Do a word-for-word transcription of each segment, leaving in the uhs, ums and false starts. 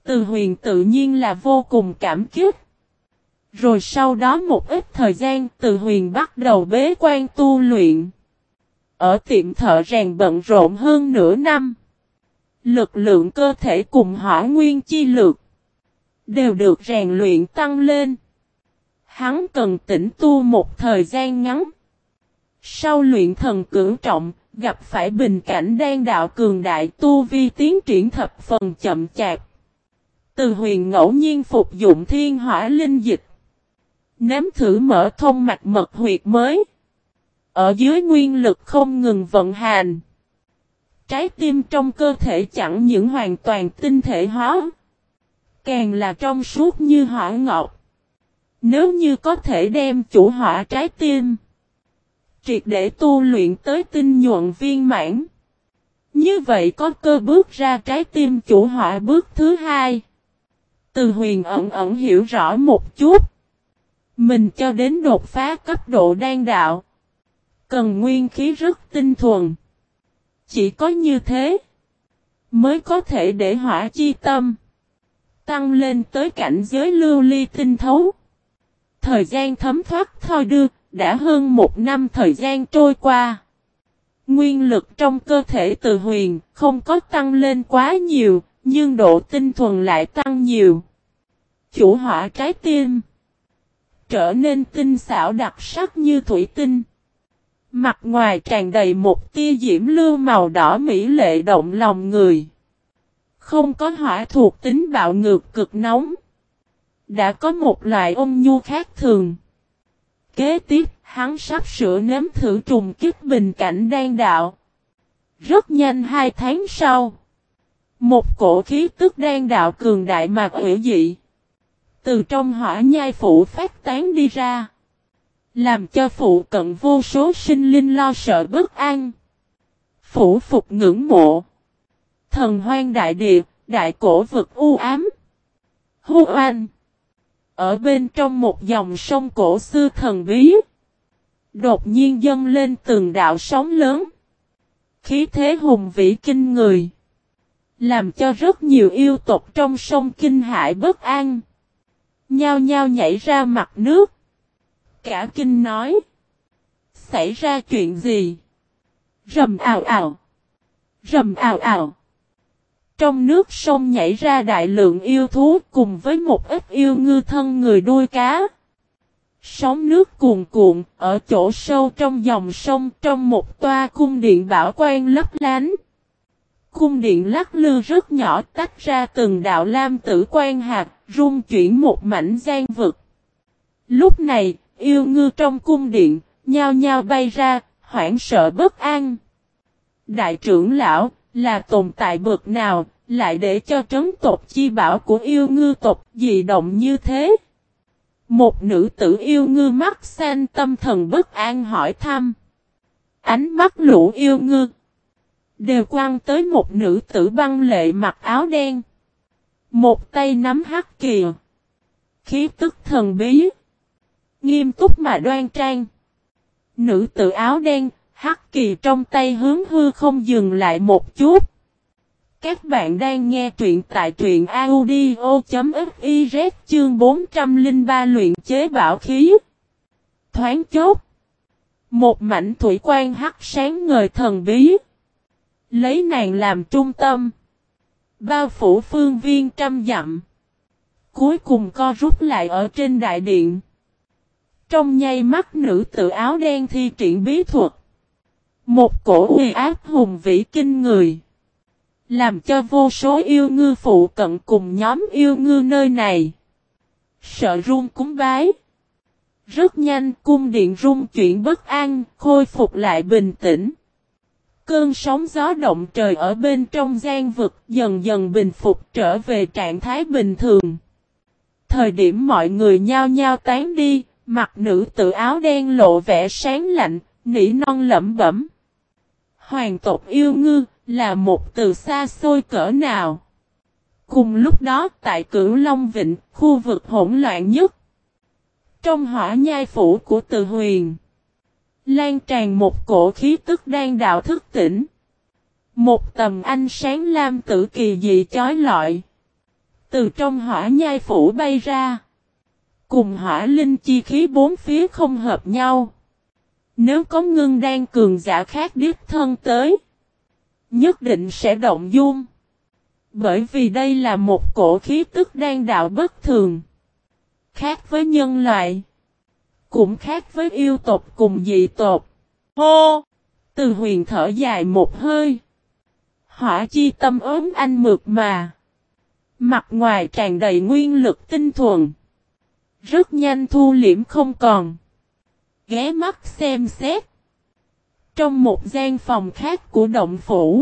Từ Huyền tự nhiên là vô cùng cảm kích. Rồi sau đó một ít thời gian Từ Huyền bắt đầu bế quan tu luyện. Ở tiệm thợ rèn bận rộn hơn nửa năm. Lực lượng cơ thể cùng hỏa nguyên chi lực đều được rèn luyện tăng lên. Hắn cần tĩnh tu một thời gian ngắn. Sau luyện thần cửu trọng, gặp phải bình cảnh đan đạo cường đại, tu vi tiến triển thập phần chậm chạp. Từ Huyền ngẫu nhiên phục dụng thiên hỏa linh dịch. Nếm thử mở thông mạch mật huyệt mới. Ở dưới nguyên lực không ngừng vận hành. Trái tim trong cơ thể chẳng những hoàn toàn tinh thể hóa, càng là trong suốt như hỏa ngọc. Nếu như có thể đem chủ hỏa trái tim triệt để tu luyện tới tinh nhuận viên mãn, như vậy có cơ bước ra trái tim chủ hỏa bước thứ hai. Từ Huyền ẩn ẩn hiểu rõ một chút. Mình cho đến đột phá cấp độ đan đạo, cần nguyên khí rất tinh thuần. Chỉ có như thế, mới có thể để hỏa chi tâm tăng lên tới cảnh giới lưu ly tinh thấu. Thời gian thấm thoát thôi đưa, đã hơn một năm thời gian trôi qua. Nguyên lực trong cơ thể Từ Huyền không có tăng lên quá nhiều, nhưng độ tinh thuần lại tăng nhiều. Chủ hỏa trái tim trở nên tinh xảo đặc sắc như thủy tinh. Mặt ngoài tràn đầy một tia diễm lưu màu đỏ mỹ lệ động lòng người. Không có hỏa thuộc tính bạo ngược cực nóng. Đã có một loại ôn nhu khác thường. Kế tiếp, hắn sắp sửa nếm thử trùng kích bình cảnh đan đạo. Rất nhanh hai tháng sau, một cổ khí tức đan đạo cường đại mà hủy dị từ trong hỏa nhai phủ phát tán đi ra, làm cho phụ cận vô số sinh linh lo sợ bất an. Phủ phục ngưỡng mộ. Thần hoang đại địa, đại cổ vực u ám. Hu oanh. Ở bên trong một dòng sông cổ xưa thần bí, đột nhiên dâng lên từng đạo sóng lớn. Khí thế hùng vĩ kinh người, làm cho rất nhiều yêu tộc trong sông kinh hãi bất an. Nhao nhao nhảy ra mặt nước. Cả kinh nói: xảy ra chuyện gì? Rầm ào ào. Rầm ào ào. Trong nước sông nhảy ra đại lượng yêu thú cùng với một ít yêu ngư thân người đuôi cá. Sóng nước cuồn cuộn, ở chỗ sâu trong dòng sông trong một toa cung điện bảo quan lấp lánh. Cung điện lắc lư rất nhỏ tách ra từng đạo lam tử quan hạt, rung chuyển một mảnh gian vực. Lúc này, yêu ngư trong cung điện, nhao nhao bay ra, hoảng sợ bất an. Đại trưởng lão, là tồn tại bậc nào, lại để cho trấn tộc chi bảo của yêu ngư tộc dị động như thế? Một nữ tử yêu ngư mắt xanh tâm thần bất an hỏi thăm. Ánh mắt lũ yêu ngư đều quăng tới một nữ tử băng lệ mặc áo đen. Một tay nắm hắc kỳ. Khí tức thần bí, nghiêm túc mà đoan trang. Nữ tử áo đen, hắc kỳ trong tay hướng hư không dừng lại một chút. Các bạn đang nghe truyện tại truyện audio.fiz chương bốn trăm lẻ ba luyện chế bảo khí. Thoáng chốc, một mảnh thủy quan hắc sáng ngời thần bí, lấy nàng làm trung tâm, bao phủ phương viên trăm dặm. Cuối cùng co rút lại ở trên đại điện. Trong nháy mắt nữ tử áo đen thi triển bí thuật, một cổ uy áp hùng vĩ kinh người, làm cho vô số yêu ngư phụ cận cùng nhóm yêu ngư nơi này sợ run cúng bái. Rất nhanh cung điện rung chuyển bất an, khôi phục lại bình tĩnh. Cơn sóng gió động trời ở bên trong gian vực dần dần bình phục trở về trạng thái bình thường. Thời điểm mọi người nhao nhao tán đi, mặt nữ tử áo đen lộ vẻ sáng lạnh, nỉ non lẩm bẩm. Hoàng tộc yêu ngư là một từ xa xôi cỡ nào? Cùng lúc đó tại Cửu Long Vịnh, khu vực hỗn loạn nhất, trong hỏa nhai phủ của Từ Huyền, lan tràn một cổ khí tức đang đạo thức tỉnh. Một tầm ánh sáng lam tử kỳ dị chói lọi, Từ trong hỏa nhai phủ bay ra. Cùng hỏa linh chi khí bốn phía không hợp nhau. Nếu có ngưng đan cường giả khác đích thân tới. Nhất định sẽ động dung. Bởi vì đây là một cổ khí tức đan đạo bất thường. Khác với nhân loại. Cũng khác với yêu tộc cùng dị tộc. Hô! Từ huyền thở dài một hơi. Hỏa chi tâm ốm anh mượt mà. Mặt ngoài tràn đầy nguyên lực tinh thuần. Rất nhanh thu liễm không còn. Ghé mắt xem xét. Trong một gian phòng khác của động phủ.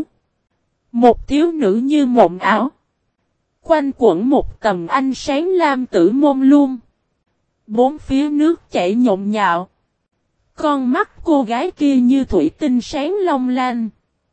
Một thiếu nữ như mộng ảo. Quanh quẩn một tầm ánh sáng lam tử mông lung. Bốn phía nước chảy nhộn nhạo. Con mắt cô gái kia như thủy tinh sáng long lanh.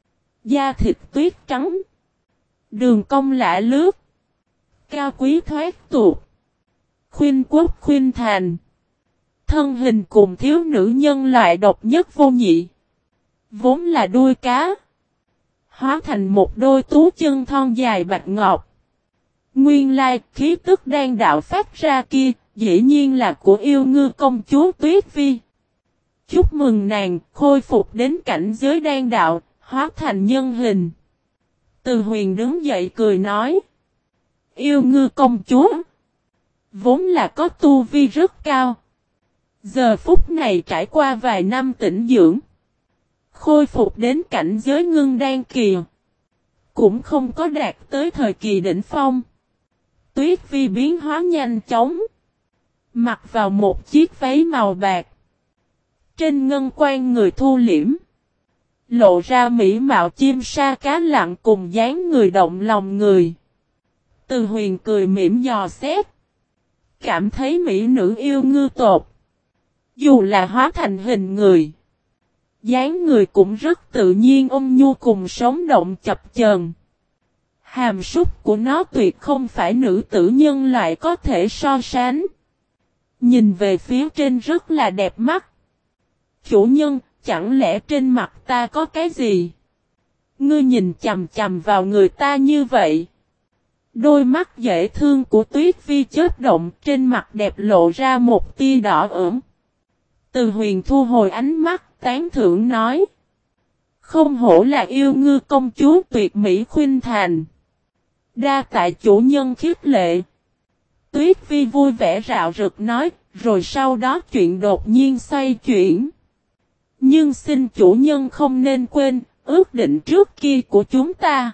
Da thịt tuyết trắng. Đường cong lạ lướt. Cao quý thoát tuột. Khuynh quốc khuynh thành. Thân hình cùng thiếu nữ nhân loại độc nhất vô nhị. Vốn là đuôi cá. Hóa thành một đôi tú chân thon dài bạch ngọc. Nguyên lai khí tức đang đạo phát ra kia. Dĩ nhiên là của yêu ngư công chúa Tuyết Vi. Chúc mừng nàng khôi phục đến cảnh giới đan đạo. Hóa thành nhân hình. Từ huyền đứng dậy cười nói. Yêu ngư công chúa. Vốn là có tu vi rất cao. Giờ phút này trải qua vài năm tĩnh dưỡng. Khôi phục đến cảnh giới ngưng đan kỳ. Cũng không có đạt tới thời kỳ đỉnh phong. Tuyết Vi biến hóa nhanh chóng. Mặc vào một chiếc váy màu bạc. Trên ngân quan người thu liễm. Lộ ra mỹ mạo chim sa cá lặng cùng dáng người động lòng người. Từ huyền cười mỉm dò xét. Cảm thấy mỹ nữ yêu ngư tột. Dù là hóa thành hình người. Dáng người cũng rất tự nhiên ôn nhu cùng sống động chập chờn. Hàm súc của nó tuyệt không phải nữ tử nhân loại có thể so sánh. Nhìn về phía trên rất là đẹp mắt. Chủ nhân, chẳng lẽ trên mặt ta có cái gì? Ngươi nhìn chằm chằm vào người ta như vậy. Đôi mắt dễ thương của Tuyết Vi chớp động trên mặt đẹp lộ ra một tia đỏ ửng. Từ huyền thu hồi ánh mắt tán thưởng nói. Không hổ là yêu ngư công chúa tuyệt mỹ khuynh thành. Đa tại chủ nhân khiết lệ. Tuyết Vi vui vẻ rạo rực nói, rồi sau đó chuyện đột nhiên xoay chuyển. Nhưng xin chủ nhân không nên quên, ước định trước kia của chúng ta.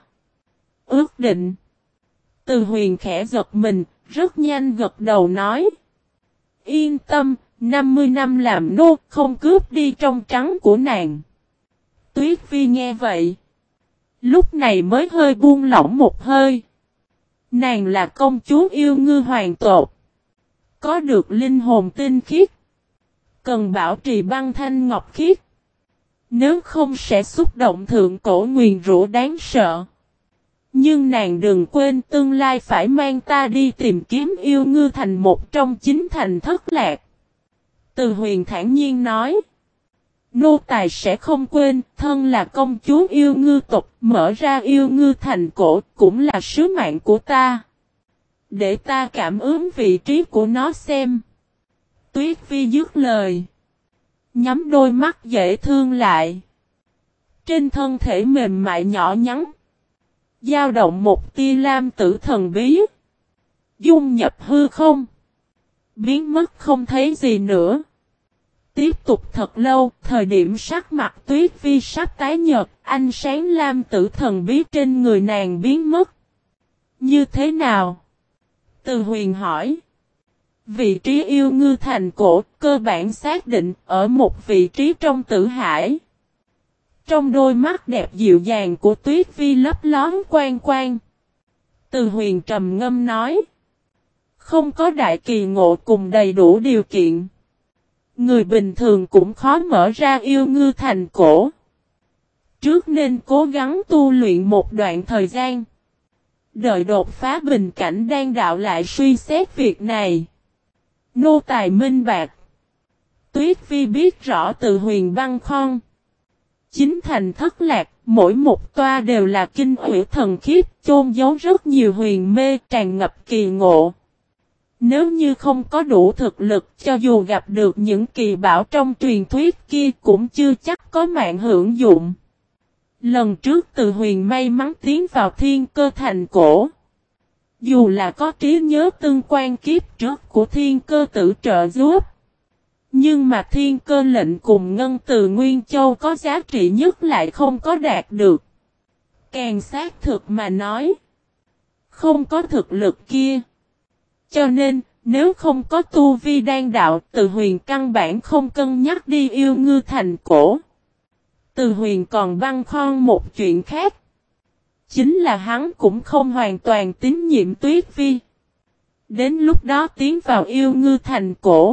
Ước định. Từ huyền khẽ giật mình, rất nhanh gật đầu nói. Yên tâm, năm mươi năm làm nô, không cướp đi trong trắng của nàng. Tuyết Vi nghe vậy. Lúc này mới hơi buông lỏng một hơi. Nàng là công chúa yêu ngư hoàng tộc. Có được linh hồn tinh khiết. Cần bảo trì băng thanh ngọc khiết. Nếu không sẽ xúc động thượng cổ nguyền rủa đáng sợ. Nhưng nàng đừng quên tương lai phải mang ta đi tìm kiếm yêu ngư thành một trong chín thành thất lạc. Từ huyền thản nhiên nói. Nô tài sẽ không quên, thân là công chúa yêu ngư tộc, mở ra yêu ngư thành cổ cũng là sứ mạng của ta. Để ta cảm ứng vị trí của nó xem. Tuyết Vi dứt lời. Nhắm đôi mắt dễ thương lại. Trên thân thể mềm mại nhỏ nhắn. Dao động một tia lam tử thần bí. Dung nhập hư không. Biến mất không thấy gì nữa. Tiếp tục thật lâu, thời điểm sắc mặt Tuyết Vi sắp tái nhợt, ánh sáng lam tử thần bí trên người nàng biến mất. Như thế nào? Từ huyền hỏi. Vị trí yêu ngư thành cổ, cơ bản xác định ở một vị trí trong tử hải. Trong đôi mắt đẹp dịu dàng của Tuyết Vi lấp lón quang quang. Từ huyền trầm ngâm nói. Không có đại kỳ ngộ cùng đầy đủ điều kiện. Người bình thường cũng khó mở ra yêu ngư thành cổ. Trước nên cố gắng tu luyện một đoạn thời gian. Đợi đột phá bình cảnh đang đạo lại suy xét việc này. Nô tài minh bạc. Tuyết Vi biết rõ từ huyền băng khon. Chính thành thất lạc, Mỗi một toa đều là kinh ủy thần khiếp, chôn giấu rất nhiều huyền mê, tràn ngập kỳ ngộ. Nếu như không có đủ thực lực, cho dù gặp được những kỳ bảo trong truyền thuyết kia cũng chưa chắc có mạng hưởng dụng. Lần trước Từ Huyền may mắn tiến vào Thiên Cơ Thành cổ. Dù là có trí nhớ tương quan kiếp trước của Thiên Cơ Tử trợ giúp, nhưng mà Thiên Cơ lệnh cùng Ngân Từ Nguyên Châu có giá trị nhất lại không có đạt được. Càng xác thực mà nói, không có thực lực kia. Cho nên, nếu không có tu vi đan đạo, Từ Huyền căn bản không cân nhắc đi Yêu Ngư Thành cổ. Từ Huyền còn băn khoăn một chuyện khác. Chính là hắn cũng không hoàn toàn tín nhiệm Tuyết Vi. Đến lúc đó tiến vào Yêu Ngư Thành cổ,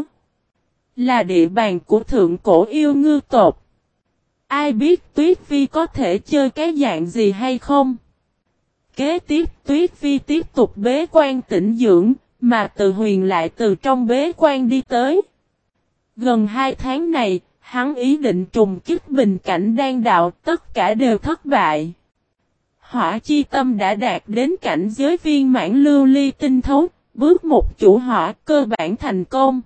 là địa bàn của thượng cổ yêu ngư tộc. Ai biết Tuyết Vi có thể chơi cái dạng gì hay không? Kế tiếp Tuyết Vi tiếp tục bế quan tĩnh dưỡng, mà Từ Huyền lại từ trong bế quan đi tới. Gần hai tháng này, hắn ý định trùng kích bình cảnh đan đạo, tất cả đều thất bại. Hỏa chi tâm đã đạt đến cảnh giới viên mãn lưu ly tinh thấu, bước một chủ hỏa cơ bản thành công.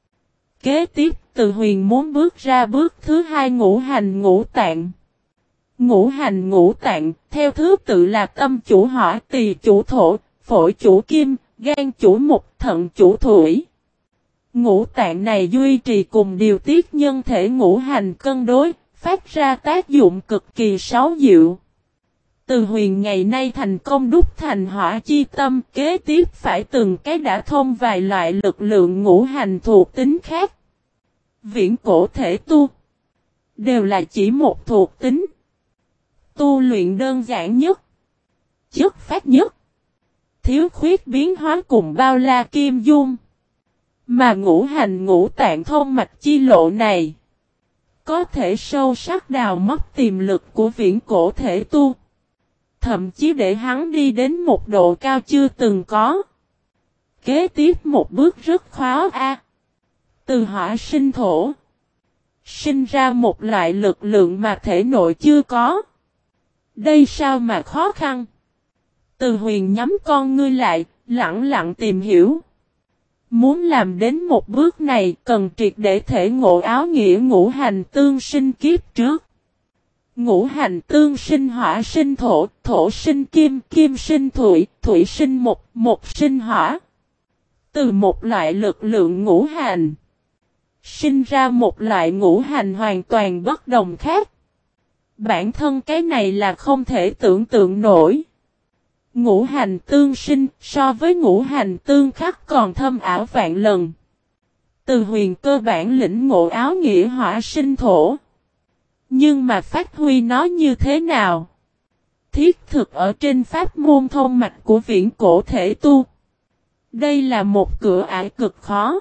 Kế tiếp, Từ Huyền muốn bước ra bước thứ hai ngũ hành ngũ tạng. Ngũ hành ngũ tạng, theo thứ tự là tâm chủ hỏa, tỳ chủ thổ, phổi chủ kim, gan chủ mục, thận chủ thủy. Ngũ tạng này duy trì cùng điều tiết nhân thể ngũ hành cân đối, phát ra tác dụng cực kỳ xấu diệu. Từ Huyền ngày nay thành công đúc thành hỏa chi tâm, kế tiếp phải từng cái đã thông vài loại lực lượng ngũ hành thuộc tính khác. Viễn cổ thể tu đều là chỉ một thuộc tính. Tu luyện đơn giản nhất, chất phát nhất, thiếu khuyết biến hóa cùng bao la kim dung. Mà ngũ hành ngũ tạng thông mạch chi lộ này, có thể sâu sắc đào móc tiềm lực của viễn cổ thể tu. Thậm chí để hắn đi đến một độ cao chưa từng có. Kế tiếp một bước rất khó a. Từ hỏa sinh thổ, sinh ra một loại lực lượng mà thể nội chưa có. Đây sao mà khó khăn? Từ Huyền nhắm con ngươi lại, lặng lặng tìm hiểu. Muốn làm đến một bước này cần triệt để thể ngộ áo nghĩa ngũ hành tương sinh kiếp trước. Ngũ hành tương sinh hỏa sinh thổ, thổ sinh kim, kim sinh thủy, thủy sinh mộc, mộc sinh hỏa. Từ một loại lực lượng ngũ hành, sinh ra một loại ngũ hành hoàn toàn bất đồng khác. Bản thân cái này là không thể tưởng tượng nổi. Ngũ hành tương sinh so với ngũ hành tương khắc còn thâm ảo vạn lần. Từ Huyền cơ bản lĩnh ngộ áo nghĩa hỏa sinh thổ. Nhưng mà phát huy nó như thế nào? Thiết thực ở trên pháp môn thông mạch của viễn cổ thể tu. Đây là một cửa ải cực khó.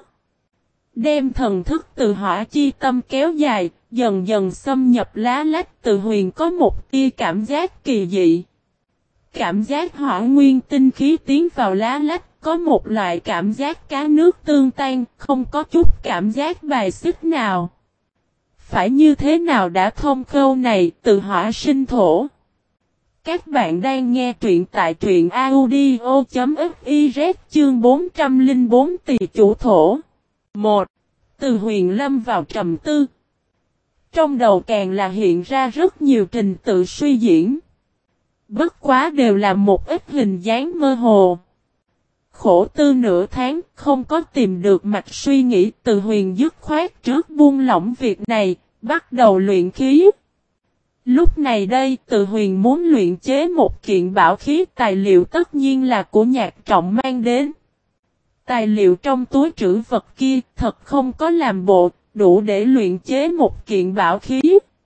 Đem thần thức từ hỏa chi tâm kéo dài, dần dần xâm nhập lá lách. Từ Huyền có một tia cảm giác kỳ dị. Cảm giác hỏa nguyên tinh khí tiến vào lá lách, có một loại cảm giác cá nước tương tan, không có chút cảm giác bài xích nào. Phải như thế nào đã thông khâu này, từ hỏa sinh thổ? Các bạn đang nghe truyện tại truyện audio chấm fiz chương bốn trăm lẻ bốn tỳ chủ thổ. một. Từ Huyền lâm vào trầm tư. Trong đầu càng là hiện ra rất nhiều trình tự suy diễn. Bất quá đều là một ít hình dáng mơ hồ. Khổ tư nửa tháng, không có tìm được mạch suy nghĩ. Từ Huyền dứt khoát trước buông lỏng việc này, bắt đầu luyện khí. Lúc này đây, Từ Huyền muốn luyện chế một kiện bảo khí, tài liệu tất nhiên là của Nhạc Trọng mang đến. Tài liệu trong túi trữ vật kia thật không có làm bộ, đủ để luyện chế một kiện bảo khí.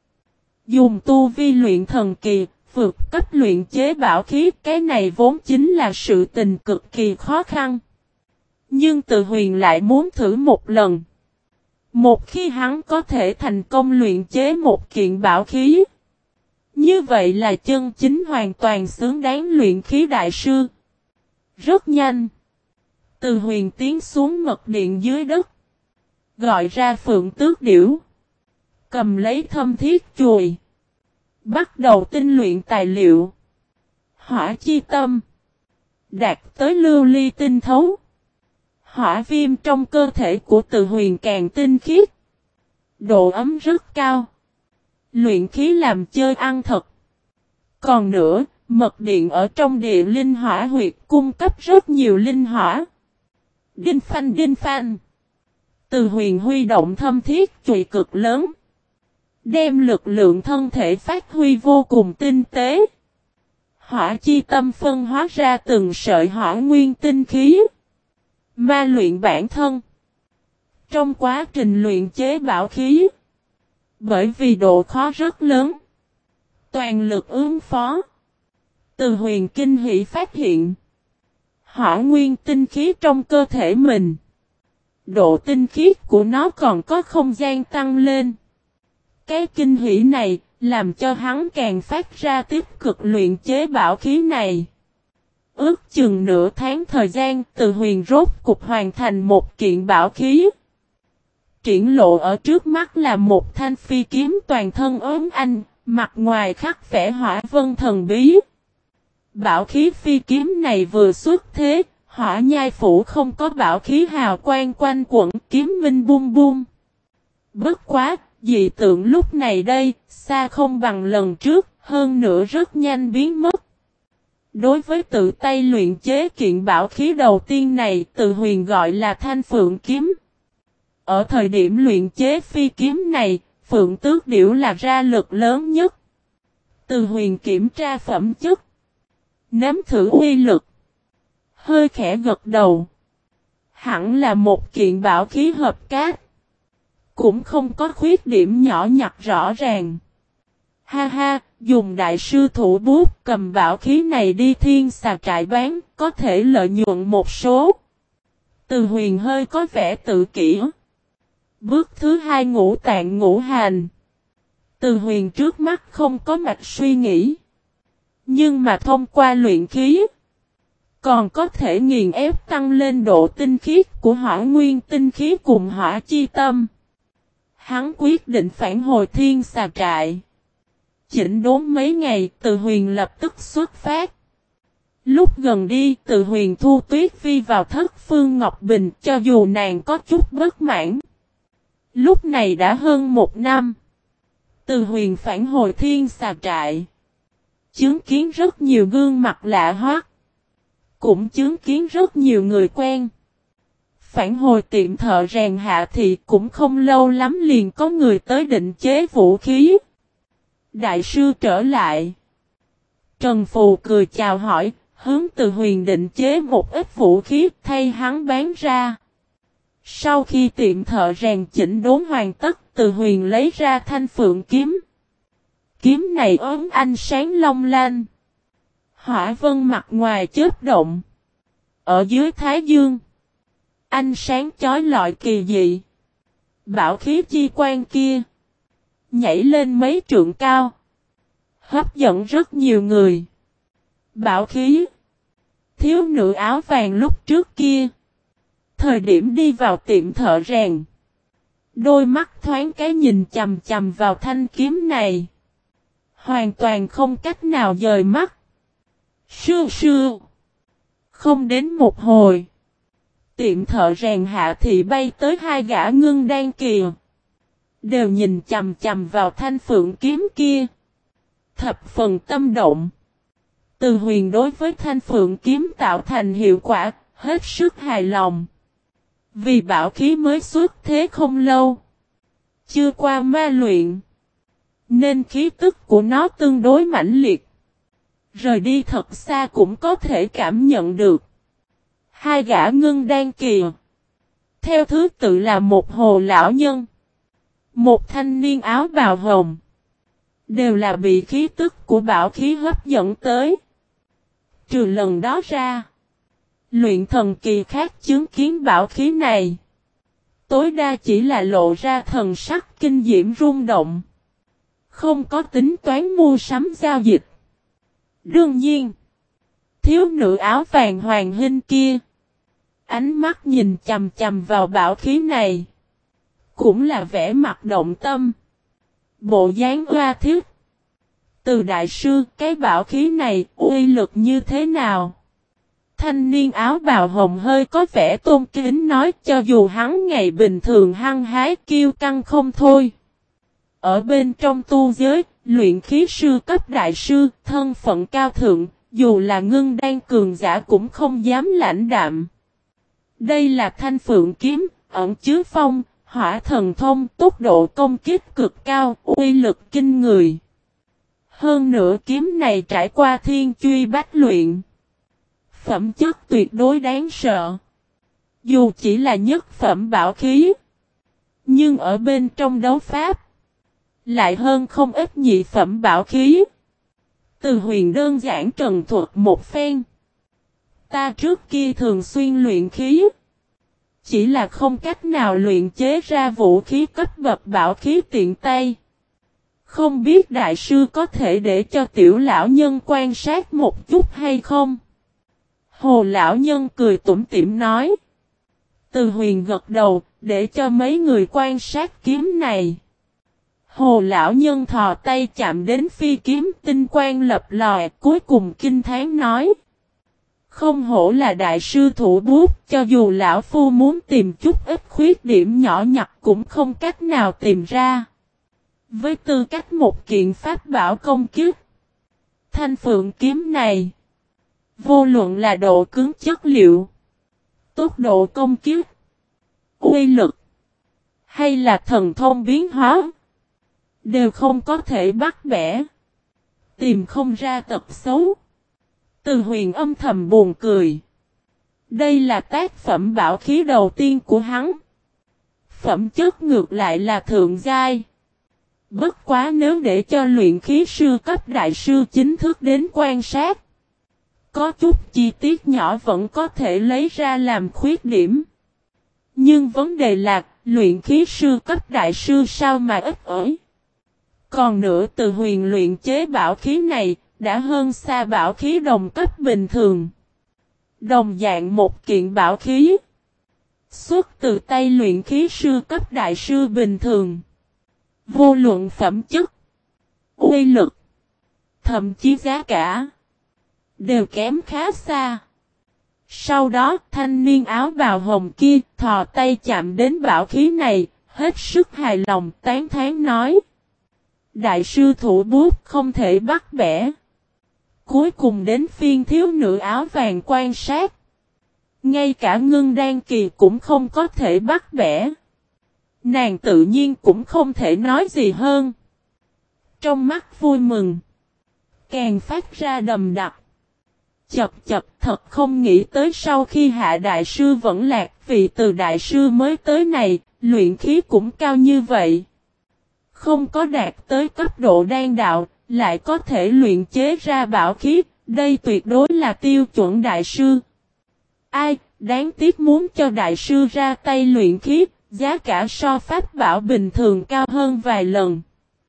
Dùng tu vi luyện thần kỳ, vượt cấp luyện chế bảo khí, cái này vốn chính là sự tình cực kỳ khó khăn. Nhưng Từ Huyền lại muốn thử một lần. Một khi hắn có thể thành công luyện chế một kiện bảo khí, như vậy là chân chính hoàn toàn xứng đáng luyện khí đại sư. Rất nhanh, Từ Huyền tiến xuống mật điện dưới đất, gọi ra Phượng Tước Điểu, cầm lấy thâm thiết chùy, Bắt đầu tinh luyện tài liệu. Hỏa chi tâm. Đạt tới lưu ly tinh thấu. Hỏa viêm trong cơ thể của Từ Huyền càng tinh khiết. Độ ấm rất cao. Luyện khí làm chơi ăn thật. Còn nữa, mật điện ở trong địa linh hỏa huyệt cung cấp rất nhiều linh hỏa. Đinh phanh đinh phanh. Từ Huyền huy động thâm thiết chùy cực lớn. Đem lực lượng thân thể phát huy vô cùng tinh tế. Hỏa chi tâm phân hóa ra từng sợi hỏa nguyên tinh khí. Ma luyện bản thân. Trong quá trình luyện chế bảo khí. Bởi vì độ khó rất lớn. Toàn lực ứng phó. Từ Huyền kinh hỉ phát hiện. Hỏa nguyên tinh khí trong cơ thể mình. Độ tinh khiết của nó còn có không gian tăng lên. Cái kinh hỉ này làm cho hắn càng phát ra tích cực luyện chế bảo khí này. Ước chừng nửa tháng thời gian Từ Huyền rốt cục hoàn thành một kiện bảo khí. Triển lộ ở trước mắt là một thanh phi kiếm toàn thân ốm anh, mặt ngoài khắc vẽ hỏa vân thần bí. Bảo khí phi kiếm này vừa xuất thế, hỏa nhai phủ không có bảo khí hào quang quanh quẩn kiếm minh bum bum. Bất quá, dị tượng lúc này đây, xa không bằng lần trước, hơn nữa rất nhanh biến mất. Đối với tự tay luyện chế kiện bảo khí đầu tiên này, Từ Huyền gọi là Thanh Phượng Kiếm. Ở thời điểm luyện chế phi kiếm này, Phượng Tước Điểu là ra lực lớn nhất. Từ Huyền kiểm tra phẩm chất, nếm thử uy lực, hơi khẽ gật đầu. Hẳn là một kiện bảo khí hợp cát. Cũng không có khuyết điểm nhỏ nhặt rõ ràng. Ha ha, dùng đại sư thủ bút cầm bảo khí này đi thiên xà trại bán, có thể lợi nhuận một số. Từ Huyền hơi có vẻ tự kỷ. Bước thứ hai ngũ tạng ngũ hành. Từ Huyền trước mắt không có mạch suy nghĩ. Nhưng mà thông qua luyện khí, còn có thể nghiền ép tăng lên độ tinh khiết của hỏa nguyên tinh khí cùng hỏa chi tâm. Hắn quyết định phản hồi thiên xà trại. Chỉnh đốn mấy ngày, Từ Huyền lập tức xuất phát. Lúc gần đi, Từ Huyền thu Tuyết Phi vào thất phương Ngọc Bình, cho dù nàng có chút bất mãn. Lúc này đã hơn một năm. Từ Huyền phản hồi thiên xà trại. Chứng kiến rất nhiều gương mặt lạ hoắc. Cũng chứng kiến rất nhiều người quen. Phản hồi tiệm thợ rèn Hạ Thị cũng không lâu lắm liền có người tới định chế vũ khí. Đại sư trở lại. Trần Phù cười chào hỏi, hướng Từ Huyền định chế một ít vũ khí thay hắn bán ra. Sau khi tiệm thợ rèn chỉnh đốn hoàn tất, Từ Huyền lấy ra thanh phượng kiếm. Kiếm này ốm ánh sáng long lanh. Hỏa vân mặt ngoài chớp động. Ở dưới thái dương, ánh sáng chói lọi kỳ dị. Bảo khí chi quan kia nhảy lên mấy trượng cao, hấp dẫn rất nhiều người. Bảo khí. Thiếu nữ áo vàng lúc trước kia, thời điểm đi vào tiệm thợ rèn, đôi mắt thoáng cái nhìn chằm chằm vào thanh kiếm này, hoàn toàn không cách nào dời mắt. Sưu sưu. Không đến một hồi, tiệm thợ rèn Hạ Thị bay tới hai gã ngưng đan kỳ, đều nhìn chằm chằm vào thanh phượng kiếm kia, thập phần tâm động. Từ Huyền đối với thanh phượng kiếm tạo thành hiệu quả hết sức hài lòng. Vì bảo khí mới xuất thế không lâu, chưa qua ma luyện, nên khí tức của nó tương đối mãnh liệt. Rời đi thật xa cũng có thể cảm nhận được. Hai gã ngưng đan kỳ, theo thứ tự là một hồ lão nhân, một thanh niên áo bào hồng, đều là bị khí tức của bảo khí hấp dẫn tới. Trừ lần đó ra, luyện thần kỳ khác chứng kiến bảo khí này, tối đa chỉ là lộ ra thần sắc kinh diễm rung động, không có tính toán mua sắm giao dịch. Đương nhiên, thiếu nữ áo vàng hoàng hinh kia, ánh mắt nhìn chằm chằm vào bảo khí này, cũng là vẻ mặt động tâm, bộ dáng oa thiết. Từ đại sư, cái bảo khí này, uy lực như thế nào? Thanh niên áo bào hồng hơi có vẻ tôn kính nói, cho dù hắn ngày bình thường hăng hái kiêu căng không thôi. Ở bên trong tu giới, luyện khí sư cấp đại sư, thân phận cao thượng, dù là ngưng đan cường giả cũng không dám lãnh đạm. Đây là thanh phượng kiếm, ẩn chứa phong, hỏa thần thông, tốc độ công kích cực cao, uy lực kinh người. Hơn nữa kiếm này trải qua thiên truy bách luyện. Phẩm chất tuyệt đối đáng sợ. Dù chỉ là nhất phẩm bảo khí, nhưng ở bên trong đấu pháp, lại hơn không ít nhị phẩm bảo khí. Từ Huyền đơn giản trần thuật một phen. Ta trước kia thường xuyên luyện khí, chỉ là không cách nào luyện chế ra vũ khí cấp bậc bảo khí tiện tay. Không biết đại sư có thể để cho tiểu lão nhân quan sát một chút hay không? Hồ lão nhân cười tủm tỉm nói. Từ Huyền gật đầu, để cho mấy người quan sát kiếm này. Hồ lão nhân thò tay chạm đến phi kiếm, tinh quang lập lòe, cuối cùng kinh thán nói. Không hổ là đại sư thủ bút, cho dù lão phu muốn tìm chút ít khuyết điểm nhỏ nhặt cũng không cách nào tìm ra. Với tư cách một kiện pháp bảo công kiếp, thanh phượng kiếm này, vô luận là độ cứng chất liệu, tốc độ công kiếp, uy lực, hay là thần thông biến hóa, đều không có thể bắt bẻ, tìm không ra tật xấu. Từ Huyền âm thầm buồn cười. Đây là tác phẩm bảo khí đầu tiên của hắn. Phẩm chất ngược lại là thượng giai. Bất quá nếu để cho luyện khí sư cấp đại sư chính thức đến quan sát, có chút chi tiết nhỏ vẫn có thể lấy ra làm khuyết điểm. Nhưng vấn đề là, luyện khí sư cấp đại sư sao mà ít ỏi. Còn nữa Từ Huyền luyện chế bảo khí này, đã hơn xa bảo khí đồng cấp bình thường. Đồng dạng một kiện bảo khí, xuất từ tay luyện khí sư cấp đại sư bình thường. Vô luận phẩm chất, uy lực, thậm chí giá cả, đều kém khá xa. Sau đó thanh niên áo bào hồng kia thò tay chạm đến bảo khí này, hết sức hài lòng tán thán nói. Đại sư thủ bút không thể bắt bẻ. Cuối cùng đến phiên thiếu nữ áo vàng quan sát. Ngay cả ngưng đan kỳ cũng không có thể bắt bẻ. Nàng tự nhiên cũng không thể nói gì hơn. Trong mắt vui mừng, càng phát ra đầm đặc. Chập chập thật không nghĩ tới sau khi hạ đại sư vẫn lạc vì từ đại sư mới tới này, luyện khí cũng cao như vậy. Không có đạt tới cấp độ đan đạo, lại có thể luyện chế ra bảo khí, đây tuyệt đối là tiêu chuẩn đại sư. Ai, đáng tiếc muốn cho đại sư ra tay luyện khí, giá cả so pháp bảo bình thường cao hơn vài lần.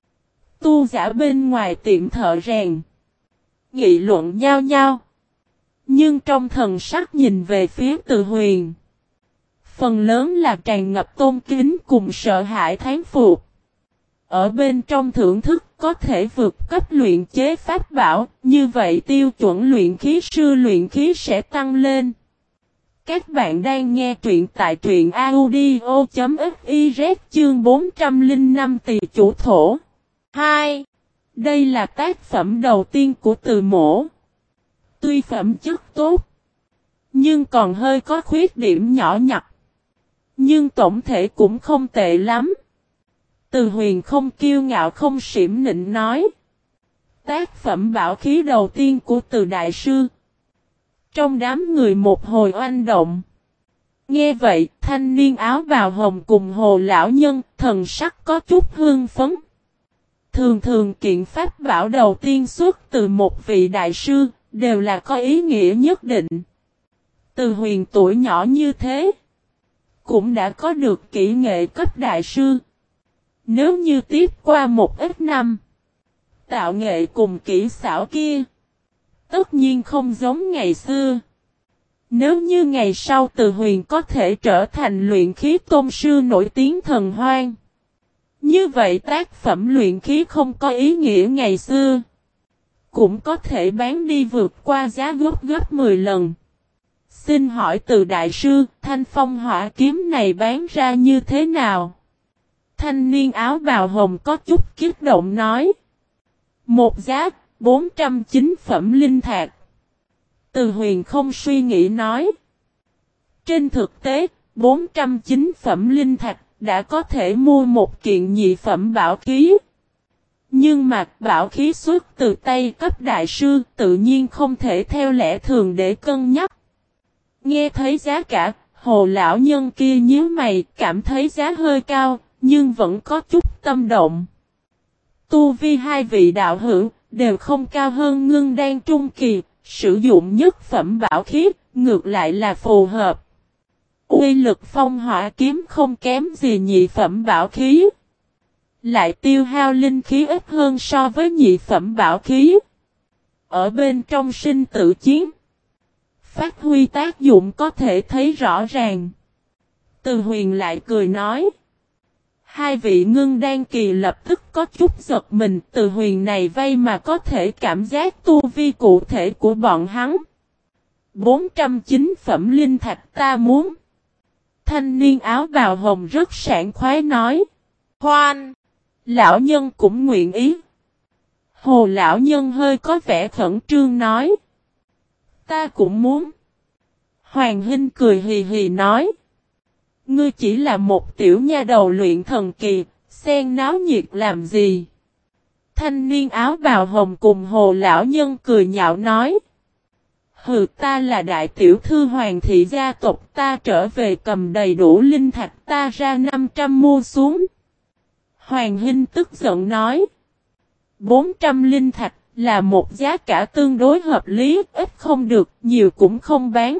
Tu giả bên ngoài tiệm thợ rèn nghị luận nhau nhau. Nhưng trong thần sắc nhìn về phía Từ Huyền, phần lớn là tràn ngập tôn kính cùng sợ hãi thán phục. Ở bên trong thưởng thức có thể vượt cấp luyện chế pháp bảo, như vậy tiêu chuẩn luyện khí sư luyện khí sẽ tăng lên. Các bạn đang nghe truyện tại truyện audio chấm fiz chương bốn trăm lẻ năm Tỳ chủ thổ. hai. Đây là tác phẩm đầu tiên của Từ Mỗ. Tuy phẩm chất tốt, nhưng còn hơi có khuyết điểm nhỏ nhặt. Nhưng tổng thể cũng không tệ lắm. Từ Huyền không kiêu ngạo không xỉm nịnh nói. Tác phẩm bảo khí đầu tiên của Từ đại sư. Trong đám người một hồi oanh động. Nghe vậy, thanh niên áo bào hồng cùng Hồ lão nhân, thần sắc có chút hương phấn. Thường thường kiện pháp bảo đầu tiên xuất từ một vị đại sư, đều là có ý nghĩa nhất định. Từ Huyền tuổi nhỏ như thế, cũng đã có được kỹ nghệ cấp đại sư. Nếu như tiếp qua một ít năm, tạo nghệ cùng kỹ xảo kia, tất nhiên không giống ngày xưa. Nếu như ngày sau Từ Huyền có thể trở thành luyện khí tôn sư nổi tiếng thần hoang, như vậy tác phẩm luyện khí không có ý nghĩa ngày xưa, cũng có thể bán đi vượt qua giá gấp gấp mười lần. Xin hỏi từ đại sư, thanh phong hỏa kiếm này bán ra như thế nào? Thanh niên áo bào hồng có chút kích động nói. Một giá, bốn trăm chín phẩm linh thạch. Từ Huyền không suy nghĩ nói. Trên thực tế, bốn trăm chín phẩm linh thạch đã có thể mua một kiện nhị phẩm bảo khí. Nhưng mà bảo khí xuất từ tay cấp đại sư tự nhiên không thể theo lẽ thường để cân nhắc. Nghe thấy giá cả, hồ lão nhân kia nhíu mày cảm thấy giá hơi cao, nhưng vẫn có chút tâm động. Tu vi hai vị đạo hữu đều không cao hơn ngưng đan trung kỳ, sử dụng nhất phẩm bảo khí, ngược lại là phù hợp. Uy lực phong hỏa kiếm không kém gì nhị phẩm bảo khí. Lại tiêu hao linh khí ít hơn so với nhị phẩm bảo khí. Ở bên trong sinh tử chiến, phát huy tác dụng có thể thấy rõ ràng. Từ Huyền lại cười nói. Hai vị ngưng đan kỳ lập tức có chút giật mình. Từ Huyền này vay mà có thể cảm giác tu vi cụ thể của bọn hắn. bốn trăm chín phẩm linh thạch ta muốn. Thanh niên áo bào hồng rất sảng khoái nói. Hoan! Lão nhân cũng nguyện ý. Hồ lão nhân hơi có vẻ khẩn trương nói. Ta cũng muốn. Hoàng Hinh cười hì hì nói. Ngươi chỉ là một tiểu nha đầu luyện thần kỳ, xen náo nhiệt làm gì? Thanh niên áo bào hồng cùng hồ lão nhân cười nhạo nói. Hừ, ta là đại tiểu thư hoàng thị gia tộc, ta trở về cầm đầy đủ linh thạch, ta ra năm trăm mua xuống. Hoàng Hinh tức giận nói. bốn trăm linh thạch là một giá cả tương đối hợp lý, ít không được, nhiều cũng không bán.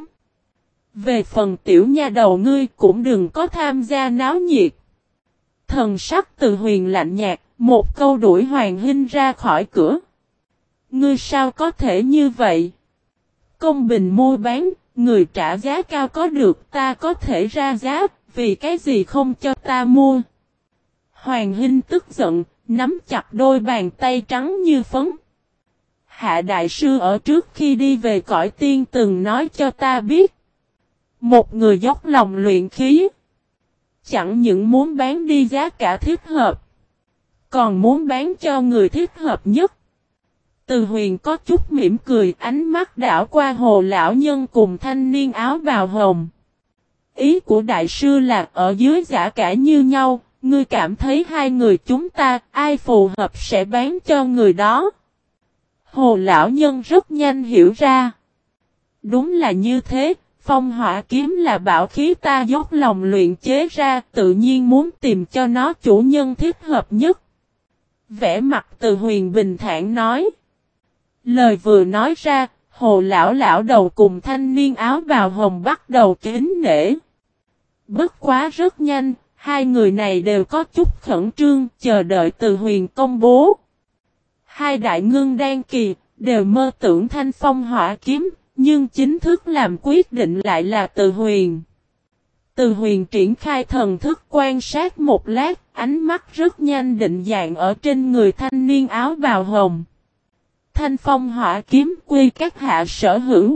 Về phần tiểu nha đầu ngươi cũng đừng có tham gia náo nhiệt. Thần sắc Từ Huyền lạnh nhạt, một câu đuổi Hoàng Hinh ra khỏi cửa. Ngươi sao có thể như vậy? Công bình mua bán, người trả giá cao có được, ta có thể ra giá, vì cái gì không cho ta mua? Hoàng Hinh tức giận, nắm chặt đôi bàn tay trắng như phấn. Hạ đại sư ở trước khi đi về cõi tiên từng nói cho ta biết. Một người dốc lòng luyện khí. Chẳng những muốn bán đi giá cả thích hợp. Còn muốn bán cho người thích hợp nhất. Từ Huyền có chút mỉm cười, ánh mắt đảo qua hồ lão nhân cùng thanh niên áo bào hồng. Ý của đại sư là ở dưới giá cả như nhau. Ngươi cảm thấy hai người chúng ta ai phù hợp sẽ bán cho người đó. Hồ lão nhân rất nhanh hiểu ra. Đúng là như thế. Phong hỏa kiếm là bảo khí ta dốc lòng luyện chế ra, tự nhiên muốn tìm cho nó chủ nhân thích hợp nhất. Vẻ mặt Từ Huyền bình thản nói. Lời vừa nói ra, hồ lão lão đầu cùng thanh niên áo bào hồng bắt đầu kính nể. Bất quá rất nhanh, hai người này đều có chút khẩn trương, chờ đợi Từ Huyền công bố. Hai đại ngưng đan kỳ, đều mơ tưởng thanh phong hỏa kiếm. Nhưng chính thức làm quyết định lại là Từ Huyền. Từ Huyền triển khai thần thức quan sát một lát, ánh mắt rất nhanh định dạng ở trên người thanh niên áo bào hồng. Thanh phong hỏa kiếm quy các hạ sở hữu.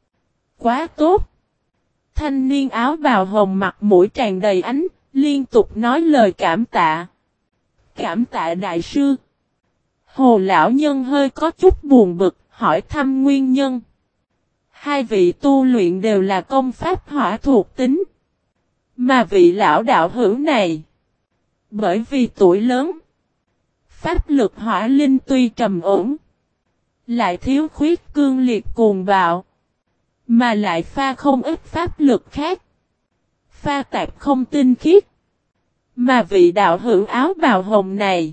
Quá tốt. Thanh niên áo bào hồng mặt mũi tràn đầy ánh, liên tục nói lời cảm tạ. Cảm tạ đại sư. Hồ lão nhân hơi có chút buồn bực, hỏi thăm nguyên nhân. Hai vị tu luyện đều là công pháp hỏa thuộc tính. Mà vị lão đạo hữu này, bởi vì tuổi lớn, pháp lực hỏa linh tuy trầm ổn, lại thiếu khuyết cương liệt cuồng bạo, mà lại pha không ít pháp lực khác, pha tạp không tinh khiết. Mà vị đạo hữu áo bào hồng này,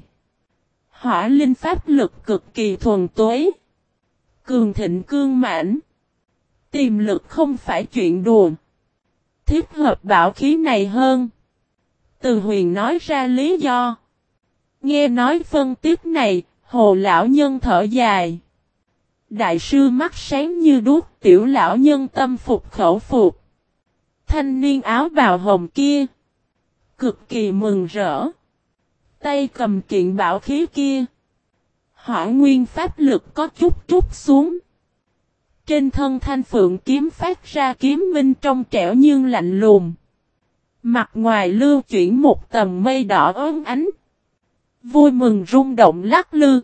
hỏa linh pháp lực cực kỳ thuần tuế, cường thịnh cương mãnh. Tiềm lực không phải chuyện đùa. Thích hợp bảo khí này hơn. Từ Huyền nói ra lý do. Nghe nói phân tích này, hồ lão nhân thở dài. Đại sư mắt sáng như đuốc, tiểu lão nhân tâm phục khẩu phục. Thanh niên áo bào hồng kia, cực kỳ mừng rỡ. Tay cầm kiện bảo khí kia, Hỏa nguyên pháp lực có chút trút xuống. Trên thân thanh phượng kiếm phát ra kiếm minh trong trẻo nhưng lạnh lùng. Mặt ngoài lưu chuyển một tầng mây đỏ óng ánh. Vui mừng rung động lắc lư.